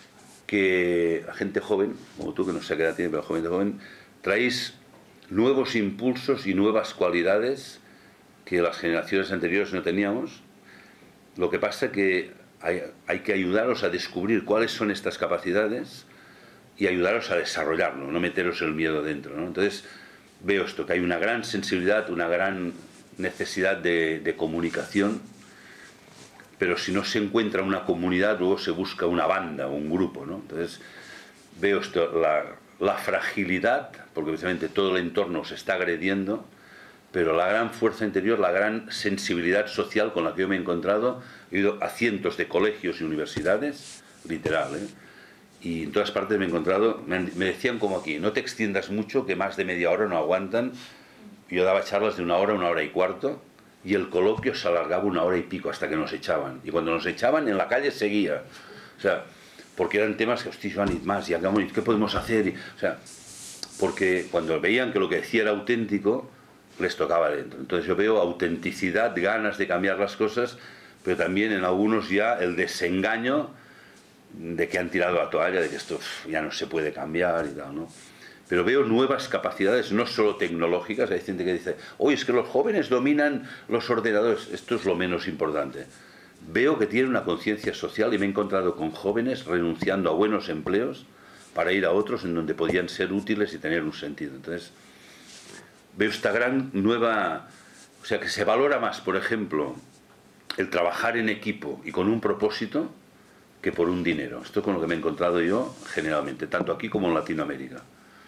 que a gente joven, como tú, que no sé qué edad tiene, pero joven, traéis nuevos impulsos y nuevas cualidades que las generaciones anteriores no teníamos. Lo que pasa es que hay que ayudaros a descubrir cuáles son estas capacidades y ayudaros a desarrollarlo, no meteros el miedo dentro, ¿no? Entonces veo esto, que hay una gran sensibilidad, una gran necesidad de comunicación, pero si no se encuentra una comunidad, luego se busca una banda o un grupo, ¿no? Entonces veo esto, la fragilidad, porque precisamente todo el entorno se está agrediendo, pero la gran fuerza interior, la gran sensibilidad social con la que yo me he encontrado. He ido a cientos de colegios y universidades, literal, ¿eh? Y en todas partes me he encontrado, me decían como aquí, no te extiendas mucho, que más de media hora no aguantan. Yo daba charlas de una hora y cuarto, y el coloquio se alargaba 1 hora y pico hasta que nos echaban. Y cuando nos echaban, en la calle seguía. O sea, porque eran temas que, hostia, Joan, y más, y hagamos, ¿qué podemos hacer? O sea, porque cuando veían que lo que decía era auténtico, les tocaba dentro. Entonces yo veo autenticidad, ganas de cambiar las cosas, pero también en algunos ya el desengaño de que han tirado la toalla, de que esto ya no se puede cambiar y tal, ¿no? Pero veo nuevas capacidades, no solo tecnológicas. Hay gente que dice, oye, es que los jóvenes dominan los ordenadores. Esto es lo menos importante. Veo que tienen una conciencia social y me he encontrado con jóvenes renunciando a buenos empleos para ir a otros en donde podían ser útiles y tener un sentido. Entonces, veo esta gran nueva... O sea, que se valora más, por ejemplo, el trabajar en equipo y con un propósito que por un dinero. Esto es con lo que me he encontrado yo generalmente, tanto aquí como en Latinoamérica.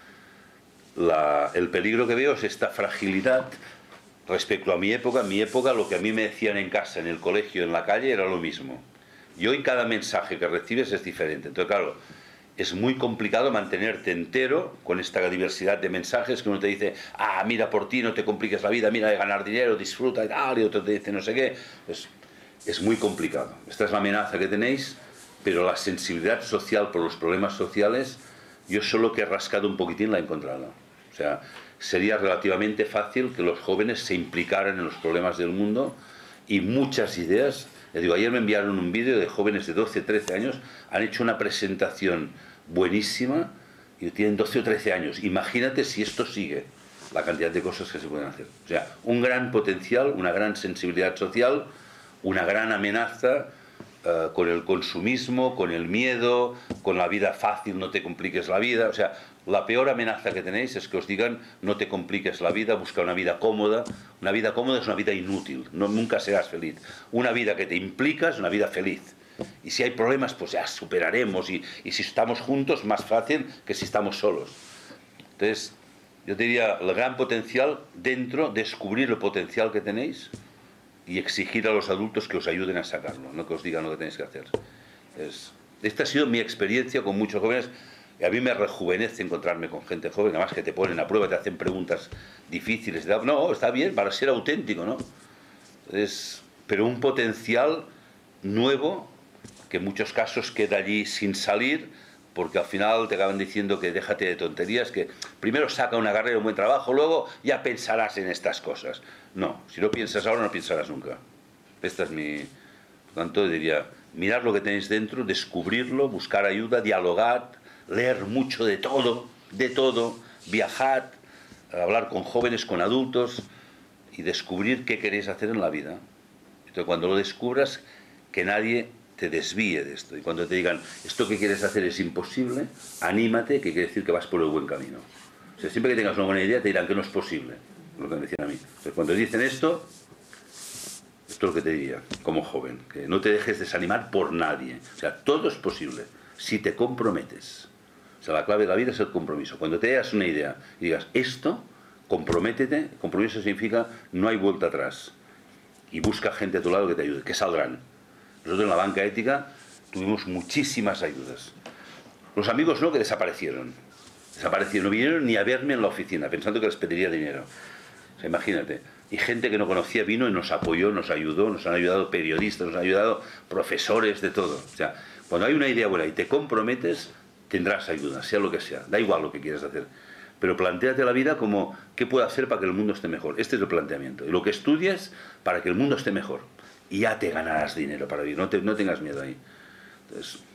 El peligro que veo es esta fragilidad respecto a mi época. En mi época lo que a mí me decían en casa, en el colegio, en la calle, era lo mismo. Y hoy cada mensaje que recibes es diferente. Entonces, claro, es muy complicado mantenerte entero con esta diversidad de mensajes que uno te dice, ah, mira por ti, no te compliques la vida, mira de ganar dinero, disfruta y tal, y otro te dice no sé qué. Es muy complicado. Esta es la amenaza que tenéis, pero la sensibilidad social por los problemas sociales, yo solo que he rascado un poquitín la he encontrado. O sea, sería relativamente fácil que los jóvenes se implicaran en los problemas del mundo y muchas ideas. Les digo, ayer me enviaron un vídeo de jóvenes de 12, 13 años, han hecho una presentación buenísima y tienen 12 o 13 años. Imagínate si esto sigue, la cantidad de cosas que se pueden hacer. O sea, un gran potencial, una gran sensibilidad social, una gran amenaza con el consumismo, con el miedo, con la vida fácil, no te compliques la vida. O sea, la peor amenaza que tenéis es que os digan no te compliques la vida, busca una vida cómoda. Una vida cómoda es una vida inútil, nunca serás feliz. Una vida que te implica es una vida feliz. Y si hay problemas, pues ya superaremos. Y si estamos juntos, más fácil que si estamos solos. Entonces, yo te diría, el gran potencial dentro, descubrir el potencial que tenéis y exigir a los adultos que os ayuden a sacarlo, no que os digan lo que tenéis que hacer. Esta ha sido mi experiencia con muchos jóvenes. Y a mí me rejuvenece encontrarme con gente joven, además que te ponen a prueba, te hacen preguntas difíciles. No, está bien, para ser auténtico, ¿no? Pero un potencial nuevo que en muchos casos queda allí sin salir, porque al final te acaban diciendo que déjate de tonterías, que primero saca una carrera, un buen trabajo, luego ya pensarás en estas cosas. No, si no piensas ahora, no pensarás nunca. Esta es mi... Por tanto, diría, mirad lo que tenéis dentro, descubrirlo, buscar ayuda, dialogad, leer mucho de todo, viajad, hablar con jóvenes, con adultos y descubrir qué queréis hacer en la vida. Entonces, cuando lo descubras, que nadie te desvíe de esto. Y cuando te digan, esto que quieres hacer es imposible, anímate, que quiere decir que vas por el buen camino. O sea, siempre que tengas una buena idea, te dirán que no es posible, lo que me decían a mí. Entonces, cuando dicen esto es lo que te diría, como joven, que no te dejes desanimar por nadie. O sea, todo es posible, si te comprometes. O sea, la clave de la vida es el compromiso. Cuando te das una idea y digas, esto, comprométete. Compromiso significa no hay vuelta atrás. Y busca gente a tu lado que te ayude, que saldrán. Nosotros en la banca ética tuvimos muchísimas ayudas. Los amigos no, que desaparecieron. No vinieron ni a verme en la oficina, pensando que les pediría dinero. O sea, imagínate. Y gente que no conocía vino y nos apoyó, nos ayudó, nos han ayudado periodistas, nos han ayudado profesores, de todo. O sea, cuando hay una idea buena y te comprometes, tendrás ayuda, sea lo que sea. Da igual lo que quieras hacer. Pero plantéate la vida como, ¿qué puedo hacer para que el mundo esté mejor? Este es el planteamiento. Y lo que estudies para que el mundo esté mejor. Y ya te ganarás dinero para vivir. No tengas miedo ahí. Entonces,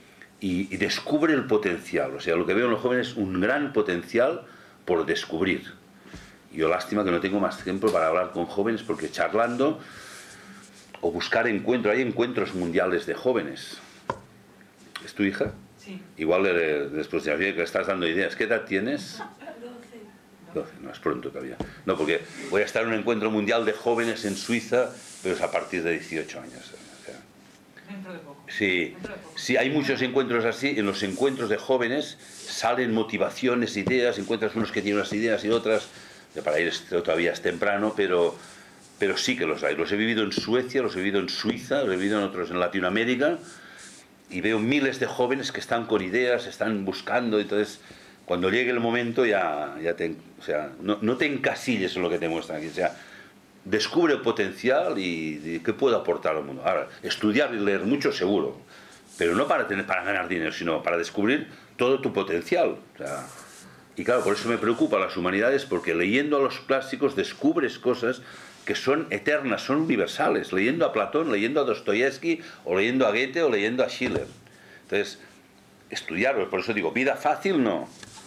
y descubre el potencial. O sea, lo que veo en los jóvenes es un gran potencial por descubrir. Yo lástima que no tengo más tiempo para hablar con jóvenes, porque charlando o buscar encuentros, hay encuentros mundiales de jóvenes. ¿Es tu hija? Sí. Igual después de que le estás dando ideas. ¿Qué edad tienes? 12, no es pronto todavía. No, porque voy a estar en un encuentro mundial de jóvenes en Suiza, pero es a partir de 18 años. O sea, Dentro de poco. sí, Dentro de poco. sí, hay muchos encuentros así. En los encuentros de jóvenes salen motivaciones, ideas, encuentras unos que tienen unas ideas y otras. Para ir todavía es temprano, pero sí que los hay. Los he vivido en Suecia, los he vivido en Suiza, los he vivido en otros en Latinoamérica, y veo miles de jóvenes que están con ideas, están buscando. Entonces, cuando llegue el momento, o sea, no te encasilles en lo que te muestran aquí. O sea, descubre el potencial y qué puedo aportar al mundo. Ahora, estudiar y leer mucho seguro, pero no para ganar dinero, sino para descubrir todo tu potencial. O sea, y claro, por eso me preocupa las humanidades, porque leyendo a los clásicos descubres cosas que son eternas, son universales. Leyendo a Platón, leyendo a Dostoyevsky, o leyendo a Goethe, o leyendo a Schiller. Entonces, estudiarlos. Por eso digo, vida fácil no.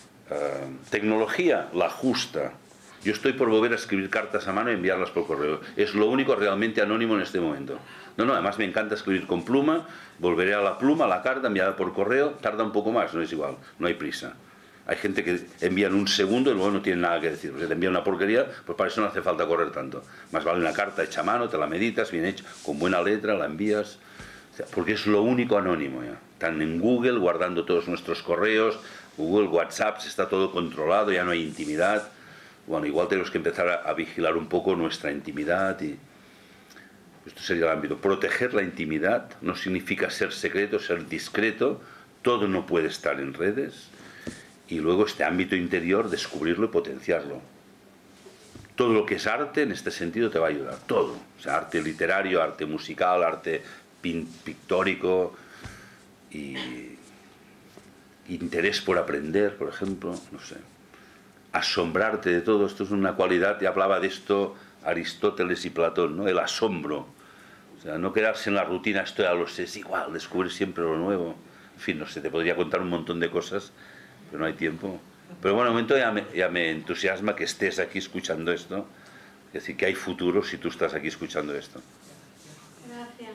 Tecnología, la justa. Yo estoy por volver a escribir cartas a mano y enviarlas por correo. Es lo único realmente anónimo en este momento. No, además me encanta escribir con pluma. Volveré a la pluma, a la carta, enviada por correo. Tarda un poco más, no es igual, no hay prisa. Hay gente que envía en un segundo y luego no tiene nada que decir. O sea, te envía una porquería, pues para eso no hace falta correr tanto. Más vale una carta hecha a mano, te la meditas, bien hecha, con buena letra, la envías. O sea, porque es lo único anónimo ya. Están en Google guardando todos nuestros correos, Google, WhatsApp, está todo controlado, ya no hay intimidad. Bueno, igual tenemos que empezar a vigilar un poco nuestra intimidad. Y esto sería el ámbito. Proteger la intimidad no significa ser secreto, ser discreto. Todo no puede estar en redes. Y luego este ámbito interior, descubrirlo y potenciarlo. Todo lo que es arte en este sentido te va a ayudar, todo. O sea, arte literario, arte musical, arte pictórico, y interés por aprender, por ejemplo, no sé. Asombrarte de todo, esto es una cualidad, ya hablaba de esto Aristóteles y Platón, ¿no? El asombro. O sea, no quedarse en la rutina, esto ya lo sé, es igual, descubrir siempre lo nuevo. En fin, no sé, te podría contar un montón de cosas, pero no hay tiempo. Pero bueno, de momento ya me entusiasma que estés aquí escuchando esto. Es decir, que hay futuro si tú estás aquí escuchando esto. Gracias.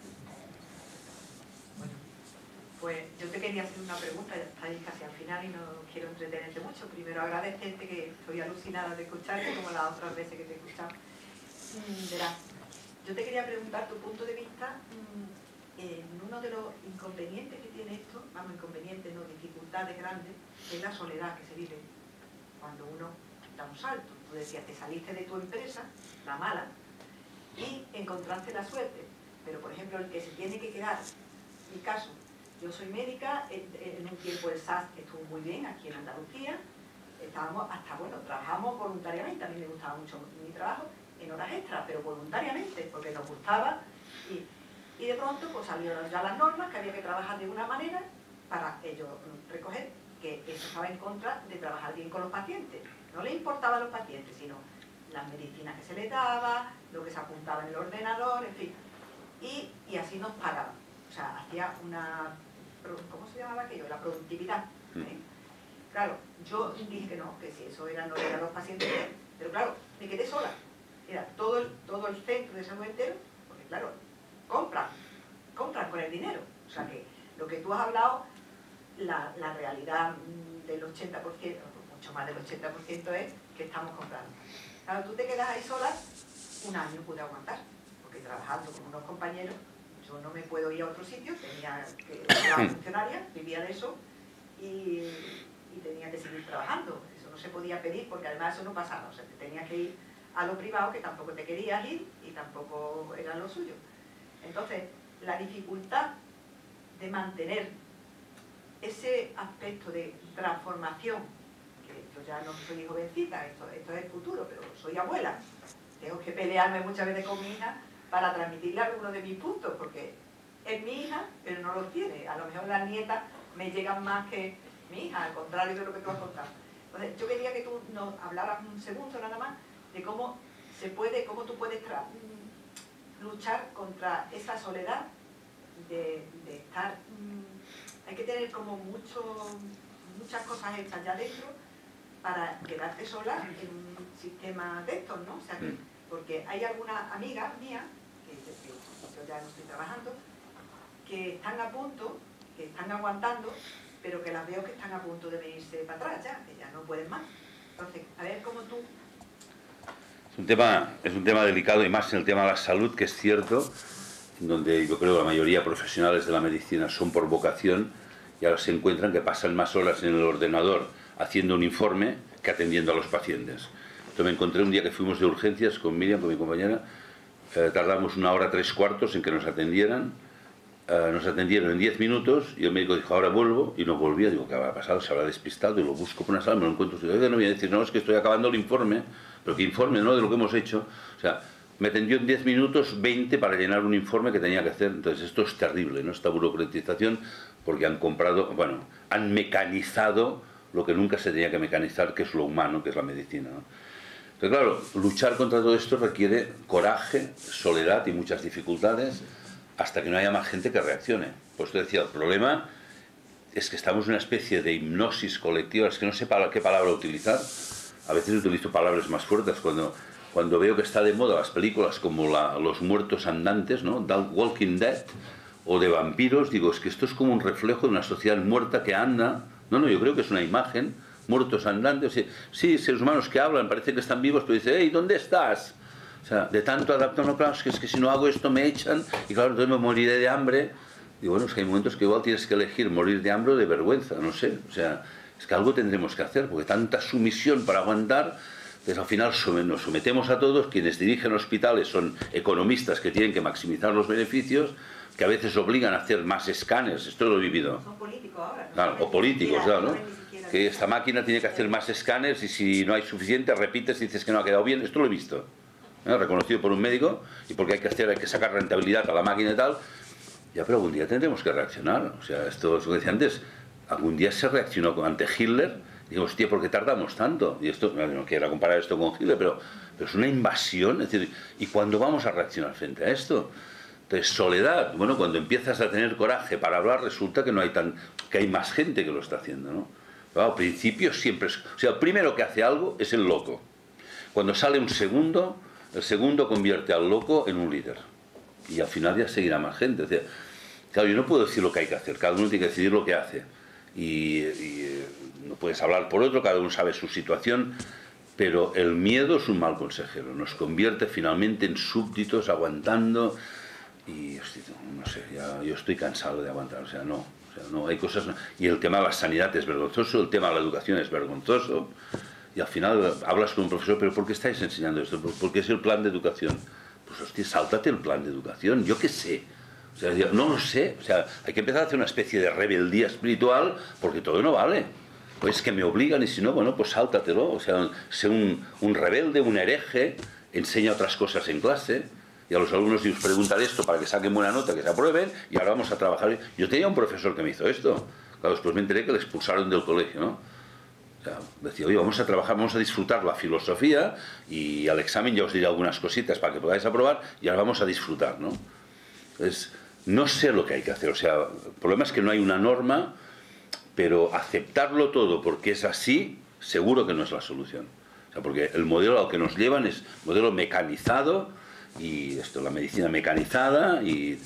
Bueno, pues yo te quería hacer una pregunta, ya estáis casi al final y no quiero entretenerte mucho. Primero agradecerte, que estoy alucinada de escucharte, como las otras veces que te he escuchado. Verás, yo te quería preguntar tu punto de vista en uno de los inconvenientes que tiene esto, vamos, inconvenientes, no, dificultades grandes, es la soledad que se vive cuando uno da un salto. Tú decías, te saliste de tu empresa, la mala, y encontraste la suerte. Pero, por ejemplo, el que se tiene que quedar, mi caso, yo soy médica, en un tiempo el SAS estuvo muy bien aquí en Andalucía, estábamos hasta, bueno, trabajamos voluntariamente, a mí me gustaba mucho mi trabajo, en horas extras, pero voluntariamente, porque nos gustaba, y de pronto pues salieron ya las normas que había que trabajar de una manera para ellos recoger que eso estaba en contra de trabajar bien con los pacientes. No les importaba a los pacientes, sino las medicinas que se les daba, lo que se apuntaba en el ordenador, en fin. Y así nos pagaban. O sea, hacía una... ¿Cómo se llamaba aquello? La productividad. ¿Eh? Claro, yo dije que no, que si eso no era los pacientes, pero claro, me quedé sola. Era todo el centro de salud entero, porque claro, compran con el dinero. O sea que lo que tú has hablado, la realidad del 80%, mucho más del 80% es que estamos comprando. Claro, tú te quedas ahí sola, un año pude aguantar, porque trabajando con unos compañeros, yo no me puedo ir a otro sitio, tenía que ser funcionaria, vivía de eso, y tenía que seguir trabajando. Eso no se podía pedir, porque además eso no pasaba. O sea, te tenías que ir a lo privado, que tampoco te querías ir, y tampoco era lo suyo. Entonces, la dificultad de mantener ese aspecto de transformación, que yo ya no soy jovencita, esto es el futuro, pero soy abuela, tengo que pelearme muchas veces con mi hija para transmitirle algunos de mis puntos, porque es mi hija, pero no los tiene. A lo mejor las nietas me llegan más que mi hija, al contrario de lo que tú has contado. Entonces, yo quería que tú nos hablaras un segundo nada más de cómo tú puedes luchar contra esa soledad de estar hay que tener como muchas cosas hechas ya dentro para quedarte sola en un sistema de estos, ¿no? O sea, porque hay algunas amigas mías, que yo ya no estoy trabajando, que están a punto, que están aguantando, pero que las veo que están a punto de venirse para atrás ya, que ya no pueden más. Entonces, a ver cómo tú... Es un tema delicado, y más en el tema de la salud, que es cierto, donde yo creo que la mayoría de profesionales de la medicina son por vocación y ahora se encuentran que pasan más horas en el ordenador haciendo un informe que atendiendo a los pacientes. Entonces me encontré un día que fuimos de urgencias con Miriam, con mi compañera, tardamos 1 hora 3/4 en que nos atendieran. Nos atendieron en 10 minutos y el médico dijo, ahora vuelvo, y no volvía. Digo, ¿qué habrá pasado? Se habrá despistado, y lo busco por una sala, me lo encuentro. Y digo, no voy a decir, no, es que estoy acabando el informe. Pero ¿qué informe? No, de lo que hemos hecho. O sea, me atendió en 10 minutos 20 para llenar un informe que tenía que hacer. Entonces esto es terrible, ¿no? Esta burocratización, porque han comprado, bueno, han mecanizado lo que nunca se tenía que mecanizar, que es lo humano, que es la medicina, ¿no? Entonces, claro, luchar contra todo esto requiere coraje, soledad y muchas dificultades, hasta que no haya más gente que reaccione. Pues te decía, el problema es que estamos en una especie de hipnosis colectiva, es que no sé qué palabra utilizar. A veces utilizo palabras más fuertes cuando veo que está de moda las películas como Los muertos andantes, ¿no? The Walking Dead, o de vampiros. Digo, es que esto es como un reflejo de una sociedad muerta que anda. No, yo creo que es una imagen, muertos andantes. Sí, seres humanos que hablan, parece que están vivos, pero dicen, hey, ¿dónde estás? O sea, de tanto adaptarnos, claro, es que si no hago esto me echan, y claro, entonces me moriré de hambre. Y bueno, es que hay momentos que igual tienes que elegir morir de hambre o de vergüenza, no sé. O sea, es que algo tendremos que hacer, porque tanta sumisión para aguantar, pues al final nos sometemos a todos. Quienes dirigen hospitales son economistas que tienen que maximizar los beneficios, que a veces obligan a hacer más escáneres. Esto lo he vivido. Son políticos ahora, ¿no? Claro, o políticos, claro, ¿no? Que esta máquina tiene que hacer más escáneres y si no hay suficiente, repites y dices que no ha quedado bien. Esto lo he visto, reconocido por un médico, y porque hay que sacar rentabilidad a la máquina y tal. Ya, pero algún día tendremos que reaccionar. O sea, esto es lo que decía antes, algún día se reaccionó ante Hitler. Digo, hostia, ¿por qué tardamos tanto? Y esto, no quiero comparar esto con Hitler, pero es una invasión. Es decir, ¿y cuándo vamos a reaccionar frente a esto? Entonces, soledad. Bueno, cuando empiezas a tener coraje para hablar, resulta que que hay más gente que lo está haciendo, ¿no? Pero al principio siempre es... O sea, el primero que hace algo es el loco. Cuando sale un segundo, el segundo convierte al loco en un líder. Y al final ya seguirá más gente. O sea, claro, yo no puedo decir lo que hay que hacer. Cada uno tiene que decidir lo que hace. Y no puedes hablar por otro, cada uno sabe su situación. Pero el miedo es un mal consejero. Nos convierte finalmente en súbditos aguantando. Y, hostia, no sé, ya, yo estoy cansado de aguantar. O sea, no, hay cosas... Y el tema de la sanidad es vergonzoso, el tema de la educación es vergonzoso. Y al final hablas con un profesor, ¿pero por qué estáis enseñando esto? ¿Por qué es el plan de educación? Pues hostia, sáltate el plan de educación, yo qué sé. O sea, no lo sé. O sea, hay que empezar a hacer una especie de rebeldía espiritual, porque todo no vale. Pues que me obligan, y si no, bueno, pues sáltatelo. O sea, sé un rebelde, un hereje, enseña otras cosas en clase, y a los alumnos les preguntan esto para que saquen buena nota, que se aprueben, y ahora vamos a trabajar. Yo tenía un profesor que me hizo esto. Claro, después me enteré que le expulsaron del colegio, ¿no? O sea, decía, oye, vamos a trabajar, vamos a disfrutar la filosofía, y al examen ya os diré algunas cositas para que podáis aprobar, y ahora vamos a disfrutar, ¿no? Entonces, no sé lo que hay que hacer. O sea, el problema es que no hay una norma, pero aceptarlo todo porque es así, seguro que no es la solución. O sea, porque el modelo al que nos llevan es modelo mecanizado, y esto, la medicina mecanizada, y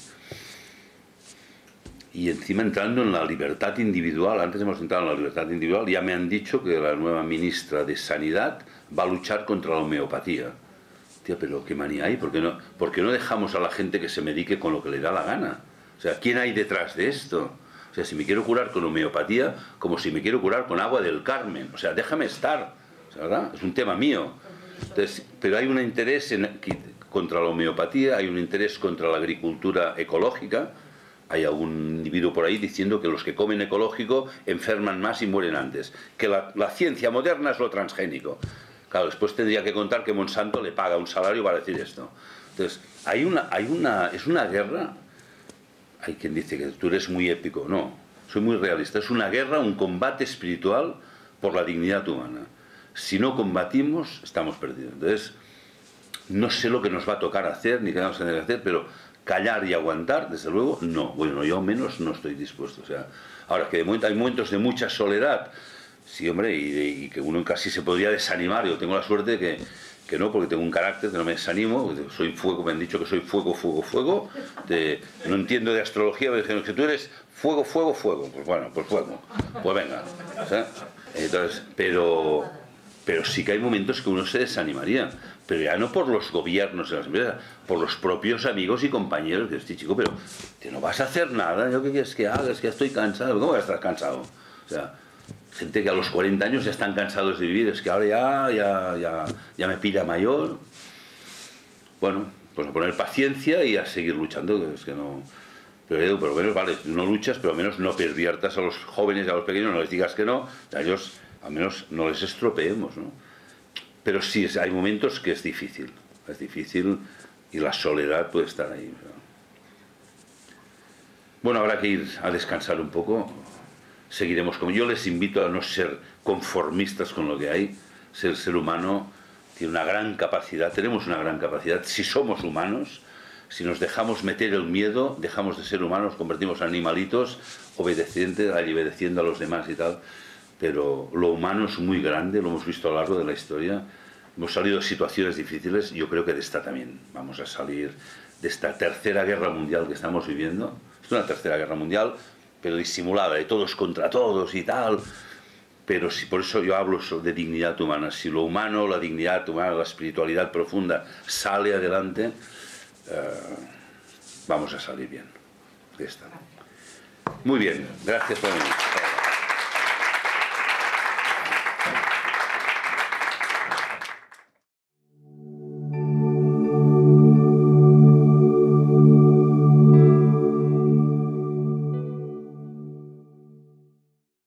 encima entrando en la libertad individual. Antes hemos entrado en la libertad individual. Ya me han dicho que la nueva ministra de Sanidad va a luchar contra la homeopatía. Tía, pero qué manía hay. ¿Por qué no dejamos a la gente que se medique con lo que le da la gana? O sea, ¿quién hay detrás de esto? O sea, si me quiero curar con homeopatía, como si me quiero curar con agua del Carmen. O sea, déjame estar. O sea, ¿verdad? Es un tema mío. Entonces, pero hay un interés contra la homeopatía, hay un interés contra la agricultura ecológica. Hay algún individuo por ahí diciendo que los que comen ecológico enferman más y mueren antes. Que la ciencia moderna es lo transgénico. Claro, después tendría que contar que Monsanto le paga un salario para decir esto. Entonces, es una guerra. Hay quien dice que tú eres muy épico. No, soy muy realista. Es una guerra, un combate espiritual por la dignidad humana. Si no combatimos, estamos perdidos. Entonces, no sé lo que nos va a tocar hacer, ni qué vamos a tener que hacer, pero callar y aguantar, desde luego, no. Bueno, yo al menos no estoy dispuesto. O sea, Ahora, que hay momentos de mucha soledad, sí, hombre, y que uno casi se podría desanimar. Yo tengo la suerte que no, porque tengo un carácter que no me desanimo, soy fuego, me han dicho que soy fuego, fuego, fuego, no entiendo de astrología, me dijeron que tú eres fuego, fuego, fuego, pues bueno, pues fuego, pues venga, ¿sabes? Entonces, pero sí que hay momentos que uno se desanimaría, pero ya no por los gobiernos de las empresas, por los propios amigos y compañeros, que este chico, pero que no vas a hacer nada, ¿yo qué quieres que hagas? Que ya estoy cansado. ¿Cómo vas a estar cansado? O sea, gente que a los 40 años ya están cansados de vivir, es que ahora ya me pilla mayor. Bueno, pues a poner paciencia y a seguir luchando, es que no... Pero por lo menos, vale, no luchas, pero al menos no perviertas a los jóvenes y a los pequeños, no les digas que no, a ellos al menos no les estropeemos, ¿no? Pero sí, hay momentos que es difícil y la soledad puede estar ahí, ¿no? Bueno, habrá que ir a descansar un poco. Seguiremos como yo les invito a no ser conformistas con lo que hay. El ser humano tiene una gran capacidad, tenemos una gran capacidad. Si somos humanos, si nos dejamos meter el miedo, dejamos de ser humanos, convertimos en animalitos, obedeciendo a los demás y tal. Pero lo humano es muy grande, lo hemos visto a lo largo de la historia. Hemos salido de situaciones difíciles, yo creo que de esta también vamos a salir, de esta tercera guerra mundial que estamos viviendo. Es una tercera guerra mundial, pero disimulada, de todos contra todos y tal. Pero si, por eso yo hablo de dignidad humana. Si lo humano, la dignidad humana, la espiritualidad profunda sale adelante, vamos a salir bien de esta. Muy bien, gracias por venir.